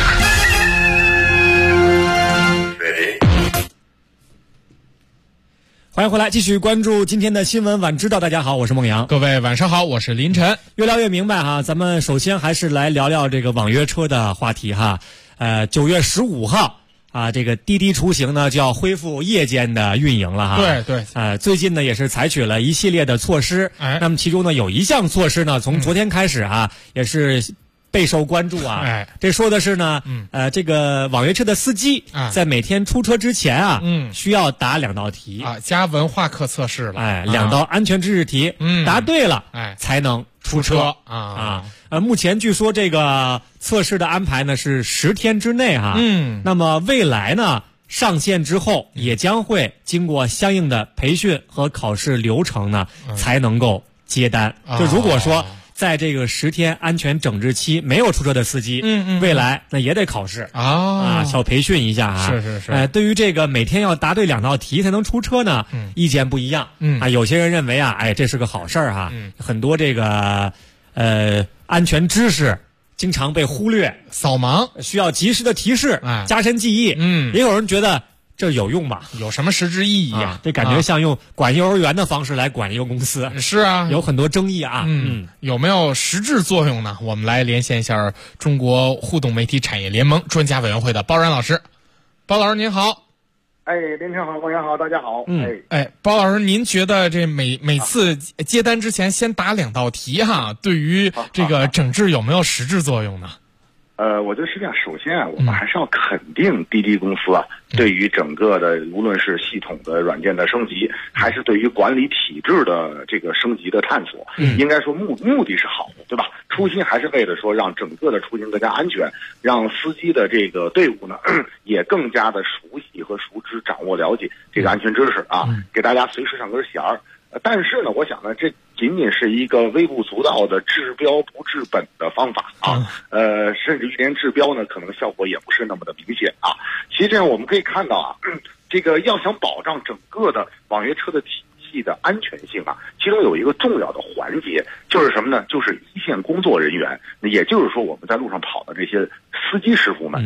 欢迎回来，继续关注今天的新闻晚知道。大家好，我是孟阳。 各位晚上好，我是林晨。 越聊越明白哈，咱们首先还是来聊聊这个网约车的话题哈。9月15号啊，这个滴滴出行呢就要恢复夜间的运营了哈。 对对。 最近呢也是采取了一系列的措施。那么其中呢有一项措施呢，从昨天开始啊，也是备受关注啊！这说的是呢，这个网约车的司机在每天出车之前啊，需要答2道题啊，加文化课测试了 ，2道安全知识题，答对了，才能出车啊。 目前据说这个测试的安排呢是10天之内哈，那么未来呢上线之后也将会经过相应的培训和考试流程呢，才能够接单。就如果说在这个10天安全整治期没有出车的司机，未来那也得考试小培训一下啊。 是。 对于这个每天要答对2道题才能出车呢，意见不一样。有些人认为啊，这是个好事儿哈。很多这个安全知识经常被忽略、 扫盲， 需要及时的提示，加深记忆。也有人觉得这有用吧？ 有什么实质意义啊？ 这感觉像用管幼儿园的方式来管一个公司。 是啊， 有很多争议啊。 有没有实质作用呢？我们来连线一下中国互动媒体产业联盟专家委员会的包然老师。包老师您好。 林晨好，孟阳好，大家好。 包老师，您觉得这每次接单之前先答2道题哈，对于这个整治有没有实质作用呢？ 我觉得实际上，首先啊，我们还是要肯定滴滴公司啊，对于整个的无论是系统的软件的升级，还是对于管理体制的这个升级的探索，应该说目的是好的，对吧？初心还是为了说让整个的出行更加安全，让司机的这个队伍呢也更加的熟悉和熟知、掌握、了解这个安全知识啊，给大家随时上根弦儿。但是呢，我想呢，这仅仅是一个微不足道的治标不治本的方法啊，甚至于连治标呢，可能效果也不是那么的明显啊。其实我们可以看到啊，这个要想保障整个的网约车的体系的安全性啊，其中有一个重要的环节，就是什么呢？就是一线工作人员，也就是说我们在路上跑的这些司机师傅们。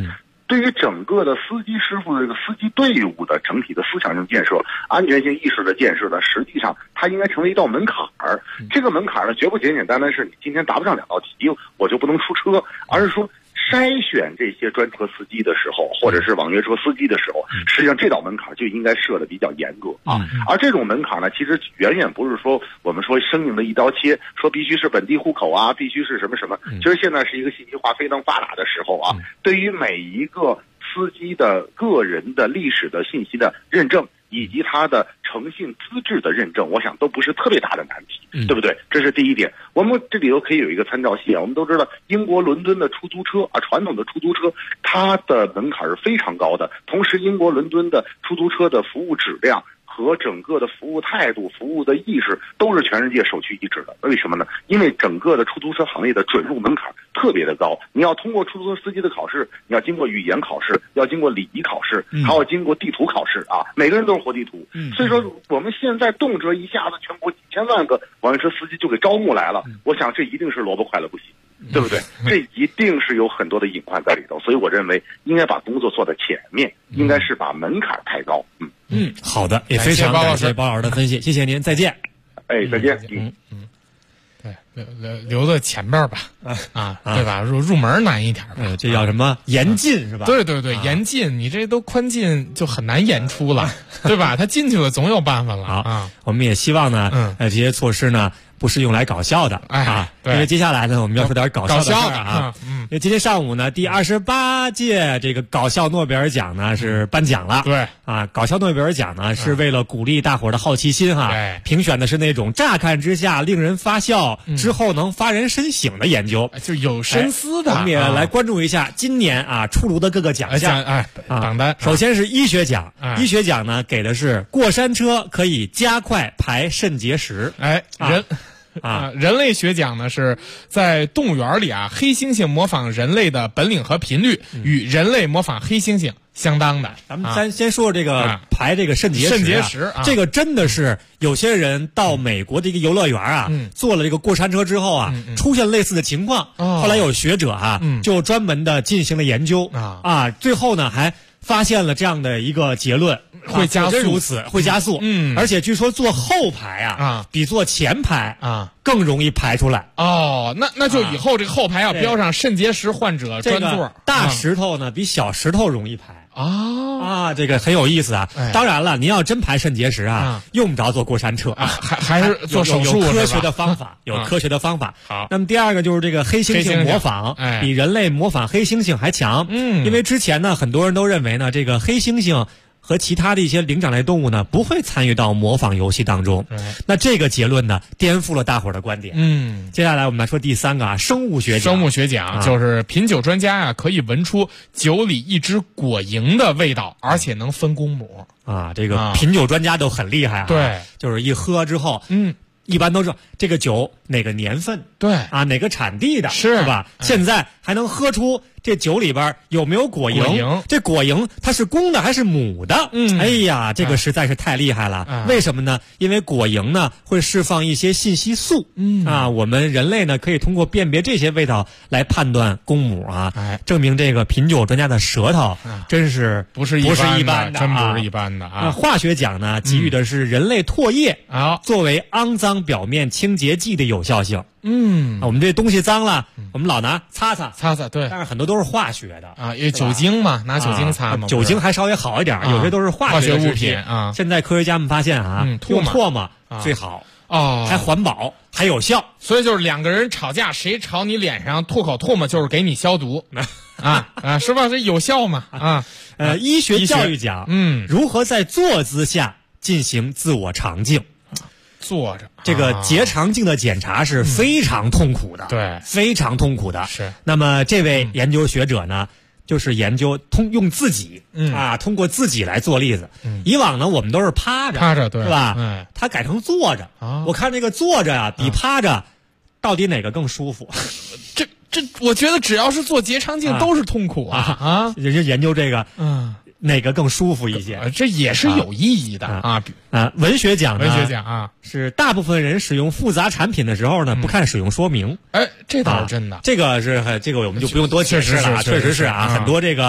对于整个的司机师傅的这个司机队伍的整体的思想性建设、安全性意识的建设呢，实际上它应该成为一道门槛儿。这个门槛儿呢，绝不简简单单是你今天答不上2道题我就不能出车，而是说筛选这些专车司机的时候，或者是网约车司机的时候，实际上这道门槛就应该设的比较严格啊。而这种门槛呢，其实远远不是说我们说生硬的一刀切，说必须是本地户口啊，必须是什么什么。其实现在是一个信息化非常发达的时候啊，对于每一个司机的个人的历史的信息的认证，以及他的诚信资质的认证，我想都不是特别大的难题，对不对？这是第一点。我们这里头可以有一个参照系啊，我们都知道英国伦敦的出租车啊，传统的出租车，它的门槛是非常高的。同时，英国伦敦的出租车的服务质量和整个的服务态度、服务的意识都是全世界首屈一指的。为什么呢？因为整个的出租车行业的准入门槛特别的高，你要通过出租车司机的考试，你要经过语言考试，要经过礼仪考试，还要经过地图考试啊，每个人都是活地图。所以说我们现在动辄一下子全国几千万个网约车司机就给招募来了，我想这一定是萝卜快乐不洗，对不对？这一定是有很多的隐患在里头，所以我认为应该把工作做在前面，应该是把门槛抬高。 好的，也非常感谢包老师的分析，谢谢您，再见。 再见。 对，留在前边吧，对吧？入门难一点吧， 这叫什么严进是吧？ 对，严进，你这都宽进就很难严出了，对吧？他进去了总有办法了啊。 我们也希望呢，这些措施呢不是用来搞笑的因为接下来呢我们要说点搞笑的事儿啊。因为今天上午呢，第28届这个搞笑诺贝尔奖呢是颁奖了。 对搞笑诺贝尔奖呢是为了鼓励大伙儿的好奇心评选的是那种乍看之下令人发笑，之后能发人深省的研究， 就有深思的。 我们也来关注一下今年出炉的各个奖项。 榜单首先是医学奖，医学奖呢给的是过山车可以加快排肾结石。 人类学奖呢是在动物园里黑猩猩模仿人类的本领和频率与人类模仿黑猩猩相当的。 咱们先说这个排这个肾结石，这个真的是有些人到美国的一个游乐园坐了这个过山车之后出现类似的情况。后来有学者就专门的进行了研究最后呢还发现了这样的一个结论， 会加速， 如此会加速。而且据说坐后排比坐前排更容易排出来。 那就以后这个后排要标上肾结石患者专座。 大石头呢比小石头容易排。这个很有意思当然了，您要真排肾结石用不着坐过山车还是做手术， 有科学的方法，有科学的方法。 好， 那么第二个就是这个黑猩猩模仿，比人类模仿黑猩猩还强。因为之前呢，很多人都认为呢，这个黑猩猩和其他的一些灵长类动物呢，不会参与到模仿游戏当中。那这个结论呢，颠覆了大伙儿的观点。接下来我们来说第三个生物学奖。 生物学奖就是品酒专家可以闻出酒里一只果蝇的味道，而且能分公母这个品酒专家都很厉害对， 就是一喝之后，一般都是这个酒哪个年份， 对哪个产地的， 是吧？现在还能喝出这酒里边有没有果蝇，这果蝇它是公的还是母的？哎呀，这个实在是太厉害了。为什么呢？因为果蝇呢会释放一些信息素，我们人类呢可以通过辨别这些味道来判断公母证明这个品酒专家的舌头真是不是一般的，真不是一般的化学奖呢给予的是人类唾液作为肮脏表面清洁剂的有效性。我们这东西脏了，我们老拿擦擦， 对， 但是很多都是化学的因为酒精嘛，拿酒精擦嘛， 酒精还稍微好一点，有些都是化学物品现在科学家们发现用唾沫最好还环保还有效， 所以就是两个人吵架，谁朝你脸上吐口唾沫，就是给你消毒是吧？这有效嘛医学教育奖如何在坐姿下进行自我肠镜？ 坐着这个结肠镜的检查是非常痛苦的， 对， 非常痛苦的。 是。 那么这位研究学者呢，就是研究用自己通过自己来做例子。以往呢，我们都是趴着， 对， 是吧？他改成坐着。我看这个坐着比趴着，到底哪个更舒服？ 这我觉得只要是做结肠镜都是痛苦人家研究这个，哪个更舒服一些？ 这也是有意义的文学奖呢？ 是大部分人使用复杂产品的时候呢，不看使用说明。 这倒是真的。 这个我们就不用多解释了，确实是很多这个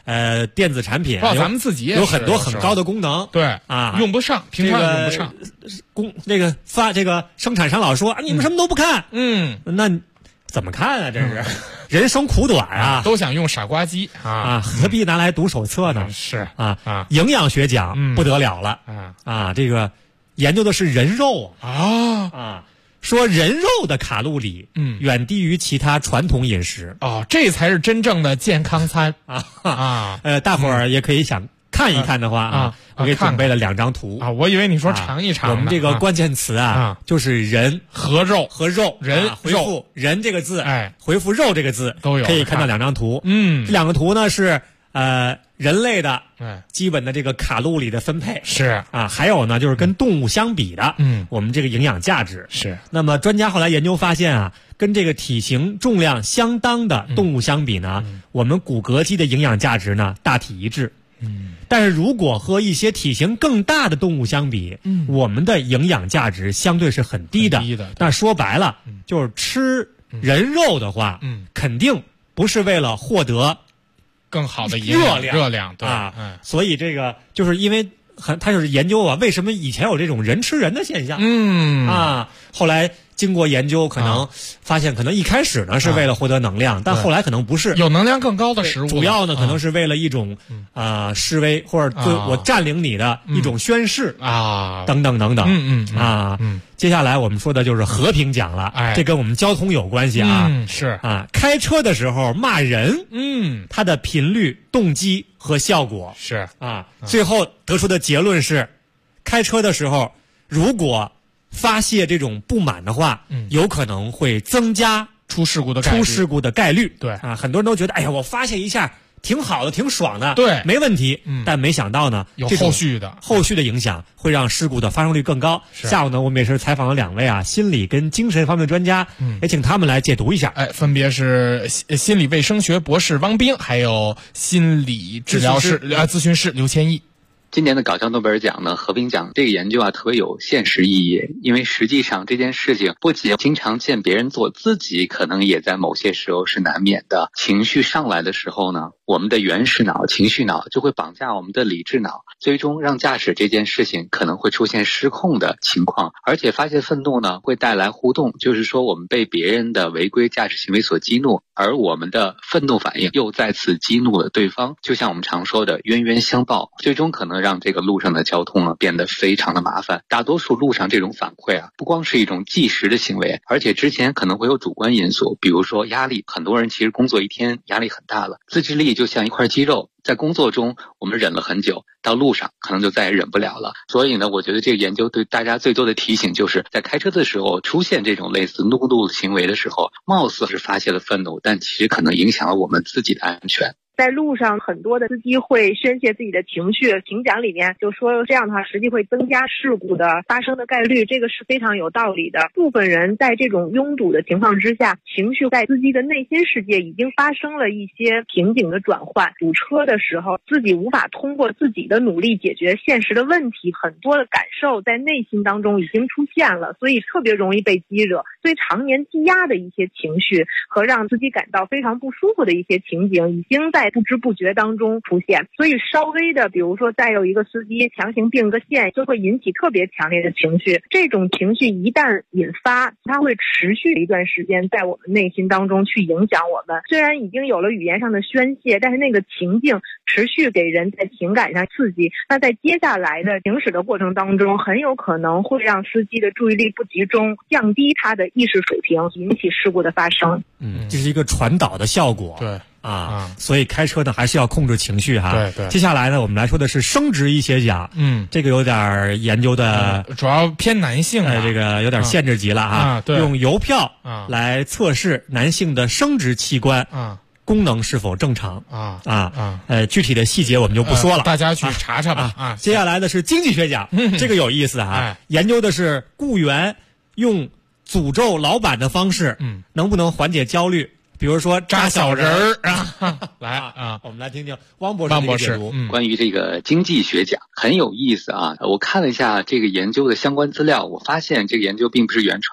电子产品， 咱们自己也有很多很高的功能， 对啊， 用不上，平常用不上。 这个生产商老说啊，你们什么都不看，那怎么看啊？这是人生苦短啊， 都想用傻瓜机啊，何必拿来读手册呢？ 是啊，营养学奖不得了了啊，这个研究的是人肉啊。说人肉的卡路里，远低于其他传统饮食这才是真正的健康餐大伙儿也可以想看一看的话我给准备了2张图我以为你说尝一尝我们这个关键词就是人和肉人回复人这个字，回复肉这个字都有，可以看到2张图。这2个图呢是人类的基本的这个卡路里的分配是还有呢就是跟动物相比的我们这个营养价值是。 那么专家后来研究发现跟这个体型重量相当的动物相比呢我们骨骼肌的营养价值呢大体一致。但是如果和一些体型更大的动物相比我们的营养价值相对是很低的。那说白了就是吃人肉的话肯定不是为了获得更好的热量对所以这个就是因为他就是研究为什么以前有这种人吃人的现象后来经过研究可能发现可能一开始呢是为了获得能量但后来可能不是有能量更高的食物主要呢可能是为了一种示威或者对我占领你的一种宣誓等等等等接下来我们说的就是和平奖了这跟我们交通有关系是开车的时候骂人它的频率动机和效果是最后得出的结论是开车的时候如果发泄这种不满的话有可能会增加出事故的概率对很多人都觉得哎呀我发泄一下挺好的挺爽的对没问题但没想到呢有后续的影响会让事故的发生率更高下午呢我们也是采访了2位心理跟精神方面的专家也请他们来解读一下分别是心理卫生学博士汪冰还有心理治疗师咨询师刘千亿。 今年的搞笑诺贝尔奖呢，和平奖这个研究特别有现实意义，因为实际上这件事情不仅经常见别人做，自己可能也在某些时候是难免的。情绪上来的时候呢，我们的原始脑、情绪脑就会绑架我们的理智脑，最终让驾驶这件事情可能会出现失控的情况。而且发泄愤怒呢，会带来互动，就是说我们被别人的违规驾驶行为所激怒，而我们的愤怒反应又再次激怒了对方，就像我们常说的冤冤相报，最终可能让这个路上的交通变得非常的麻烦。大多数路上这种反馈不光是一种即时的行为，而且之前可能会有主观因素，比如说压力，很多人其实工作一天压力很大了，自制力就像一块肌肉，在工作中我们忍了很久，到路上可能就再也忍不了了。所以呢，我觉得这个研究对大家最多的提醒就是在开车的时候出现这种类似怒路行为的时候，貌似是发泄了愤怒，但其实可能影响了我们自己的安全。 在路上很多的司机会宣泄自己的情绪，评奖里面就说这样的话实际会增加事故的发生的概率，这个是非常有道理的。部分人在这种拥堵的情况之下，情绪在司机的内心世界已经发生了一些瓶颈的转换，堵车的时候自己无法通过自己的努力解决现实的问题，很多的感受在内心当中已经出现了，所以特别容易被激惹，所以常年积压的一些情绪和让司机感到非常不舒服的一些情景已经在不知不觉当中出现，所以稍微的比如说再有一个司机强行并个线，就会引起特别强烈的情绪，这种情绪一旦引发，它会持续一段时间在我们内心当中去影响我们。虽然已经有了语言上的宣泄，但是那个情境持续给人在情感上刺激，那在接下来的行驶的过程当中，很有可能会让司机的注意力不集中，降低他的意识水平，引起事故的发生。 这是一个传导的效果。 对所以开车呢还是要控制情绪哈。 对。 接下来呢，我们来说的是生殖医学奖。这个有点研究的， 主要偏男性这个有点限制级了哈。 对， 用邮票来测试男性的生殖器官功能是否正常具体的细节我们就不说了， 大家去查查吧。 接下来的是经济学奖，这个有意思研究的是雇员用诅咒老板的方式，能不能缓解焦虑？比如说扎小人儿来我们来听听汪博士解读。 关于这个经济学奖很有意思我看了一下这个研究的相关资料，我发现这个研究并不是原创的，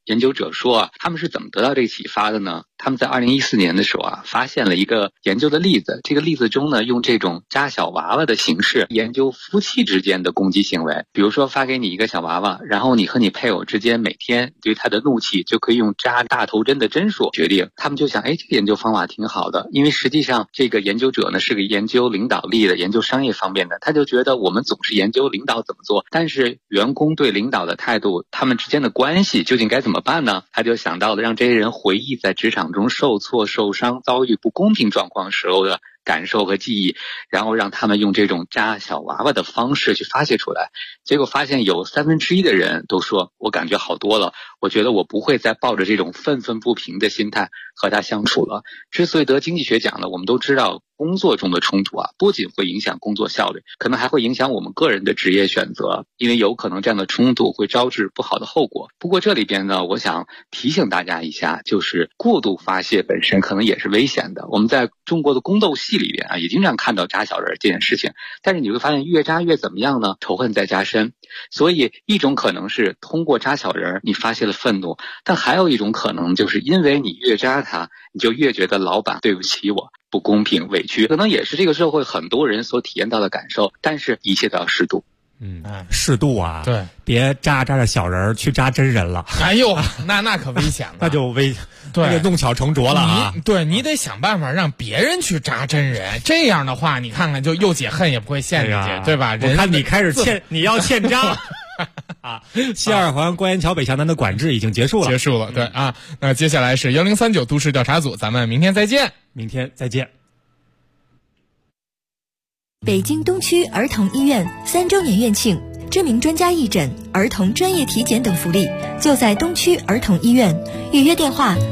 研究者说他们是怎么得到这个启发的呢？他们在2014年的时候发现了一个研究的例子，这个例子中呢，用这种扎小娃娃的形式研究夫妻之间的攻击行为。比如说发给你一个小娃娃，然后你和你配偶之间每天对他的怒气就可以用扎大头针的针数决定。他们就想，这个研究方法挺好的，因为实际上这个研究者呢是个研究领导力的，研究商业方面的，他就觉得我们总是研究领导怎么做，但是员工对领导的态度，他们之间的关系究竟该怎么办呢？他就想到了让这些人回忆在职场中受挫、受伤、遭遇不公平状况时候的感受和记忆，然后让他们用这种扎小娃娃的方式去发泄出来。结果发现有1/3的人都说，我感觉好多了，我觉得我不会再抱着这种愤愤不平的心态和他相处了。之所以得经济学奖呢，我们都知道工作中的冲突不仅会影响工作效率，可能还会影响我们个人的职业选择，因为有可能这样的冲突会招致不好的后果。不过这里边呢，我想提醒大家一下，就是过度发泄本身可能也是危险的。我们在中国的宫斗戏里边也经常看到扎小人这件事情，但是你会发现越扎越怎么样呢？仇恨在加深。所以一种可能是通过扎小人你发泄了愤怒，但还有一种可能就是因为你越扎他，你就越觉得老板对不起我，不公平，委屈，可能也是这个社会很多人所体验到的感受，但是一切都要适度。 适度对， 别扎着小人去扎真人了。 哎呦，那可危险了， 那就对， 那就弄巧成拙了你得想办法让别人去扎真人，这样的话，你看看就又解恨也不会陷进去，对吧？ 我看你开始你要欠扎。西二环关岩桥北向南的管制已经结束了， 对那接下来是1039都市调查组，咱们明天再见。 北京东区儿童医院3周年院庆，知名专家义诊、儿童专业体检等福利，就在东区儿童医院。预约电话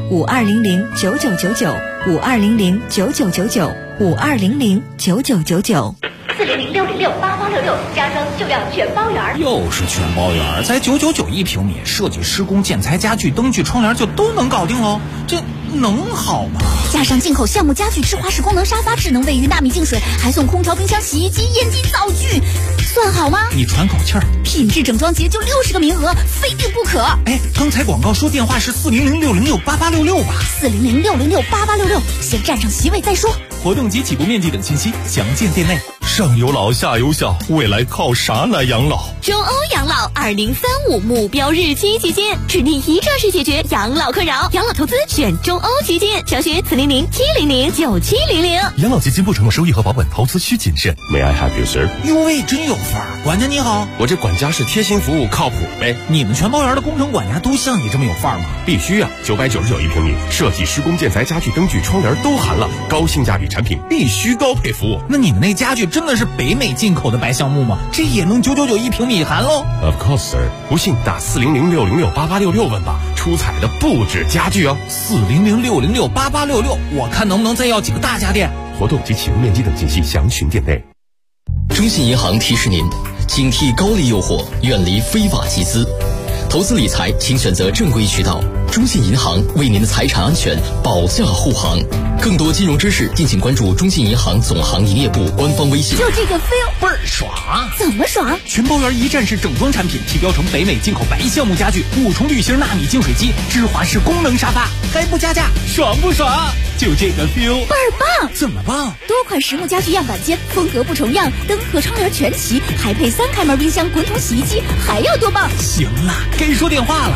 ：5200-9999，5200-9999，5200-9999，400-606-8866，家装就要全包圆。 又是全包圆，才999一平米，设计、施工、建材、家具、灯具、窗帘就都能搞定喽，这能好吗？ 加上进口橡木家具、智华式功能沙发、智能卫浴、纳米净水，还送空调、冰箱、洗衣机、烟机、灶具，算好吗？ 你喘口气儿。 品质整装节就60个名额，非订不可。 刚才广告说电话是400-606-8866吧 ？400-606-8866，先占上席位再说。 活动及起步面积等信息详见店内。 上有老下有小，未来靠啥来养老？ 中欧养老2035目标日期基金，指定一站式解决养老困扰。养老投资选中欧基金，详询400-700-9700。 养老基金不承诺收益和保本，投资需谨慎。May I help you, sir？ 哟喂，真有范儿！管家你好， 我这管家是贴心服务，靠谱呗。 你们全包圆的工程管家都像你这么有范儿吗？ 必须啊！999一平米，设计、施工、建材、家具、灯具、窗帘都含了，高性价比产品，必须高配服务。 那你们那家具真的是北美进口的白橡木吗？这也能999一平米含喽 ？Of course, sir。不信打400-606-8866问吧，出彩的不止家具哦。 400-606-8866，我看能不能再要几个大家电。 活动及启用面积等信息详询店内。 中信银行提示您：警惕高利诱惑，远离非法集资。投资理财，请选择正规渠道。中信银行为您的财产安全保驾护航。更多金融知识，敬请关注中信银行总行营业部官方微信。 就这个 feel 倍儿爽！ 怎么爽？ 全包圆一站式整装产品，提标成北美进口白橡木家具，5重滤芯纳米净水机，芝华士功能沙发，还不加价，爽不爽？就这个 feel 倍儿棒！ 怎么棒？ 多款实木家具样板间，风格不重样，灯和窗帘全齐，还配3开门冰箱、滚筒洗衣机，还要多棒？ 行了，该说电话了。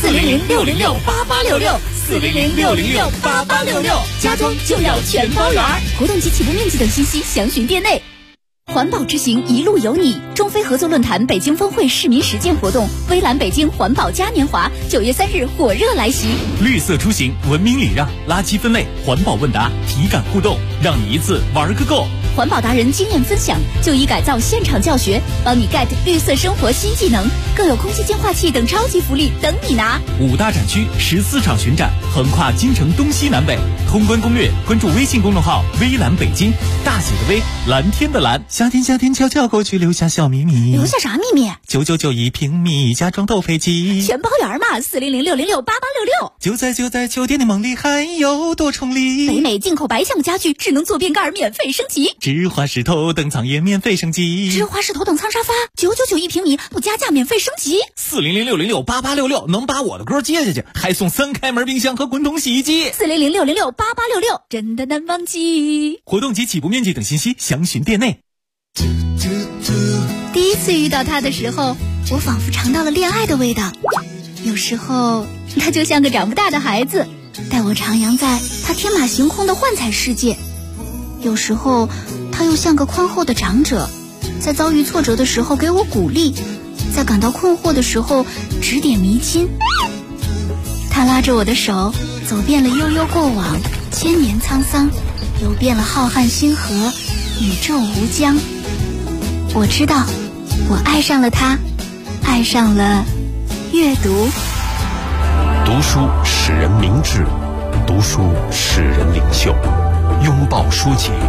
400-606-8866，400-606-8866，家装就要全包圆。活动及起步面积等信息详询店内。环保之行，一路有你。中非合作论坛北京峰会市民实践活动，微蓝北京环保嘉年华9月3日火热来袭。 绿色出行，文明礼让，垃圾分类，环保问答，体感互动，让你一次玩个够。 环保达人经验分享，就医改造现场教学，帮你 get 绿色生活新技能，更有空气净化器等超级福利等你拿。 5大展区14场巡展，横跨京城东西南北。通关攻略，关注微信公众号微蓝北京，大写的微，蓝天的蓝。夏天悄悄过去，留下小秘密。 留下啥秘密 ？999一平米，家装都配齐， 全包圆嘛！400-606-8866， 就在酒店的梦里，还有多重礼。 北美进口白橡木家具，智能坐便盖免费升级。 植花石头等仓也免费升级， 植花石头等仓沙发999一平米，不加价免费升级。 400668866能把我的歌接下去，还送3开门冰箱和滚筒洗衣机。 400668866真的难忘记。 活动及起步面积等信息详询店内。 第一次遇到他的时候，我仿佛尝到了恋爱的味道。有时候他就像个长不大的孩子，带我徜徉在他天马行空的幻彩世界。有时候他又像个宽厚的长者，在遭遇挫折的时候给我鼓励，在感到困惑的时候指点迷津。他拉着我的手，走遍了悠悠过往，千年沧桑，游遍了浩瀚星河，宇宙无疆。我知道，我爱上了他，爱上了阅读。 读书使人明智，读书使人领袖，拥抱书籍，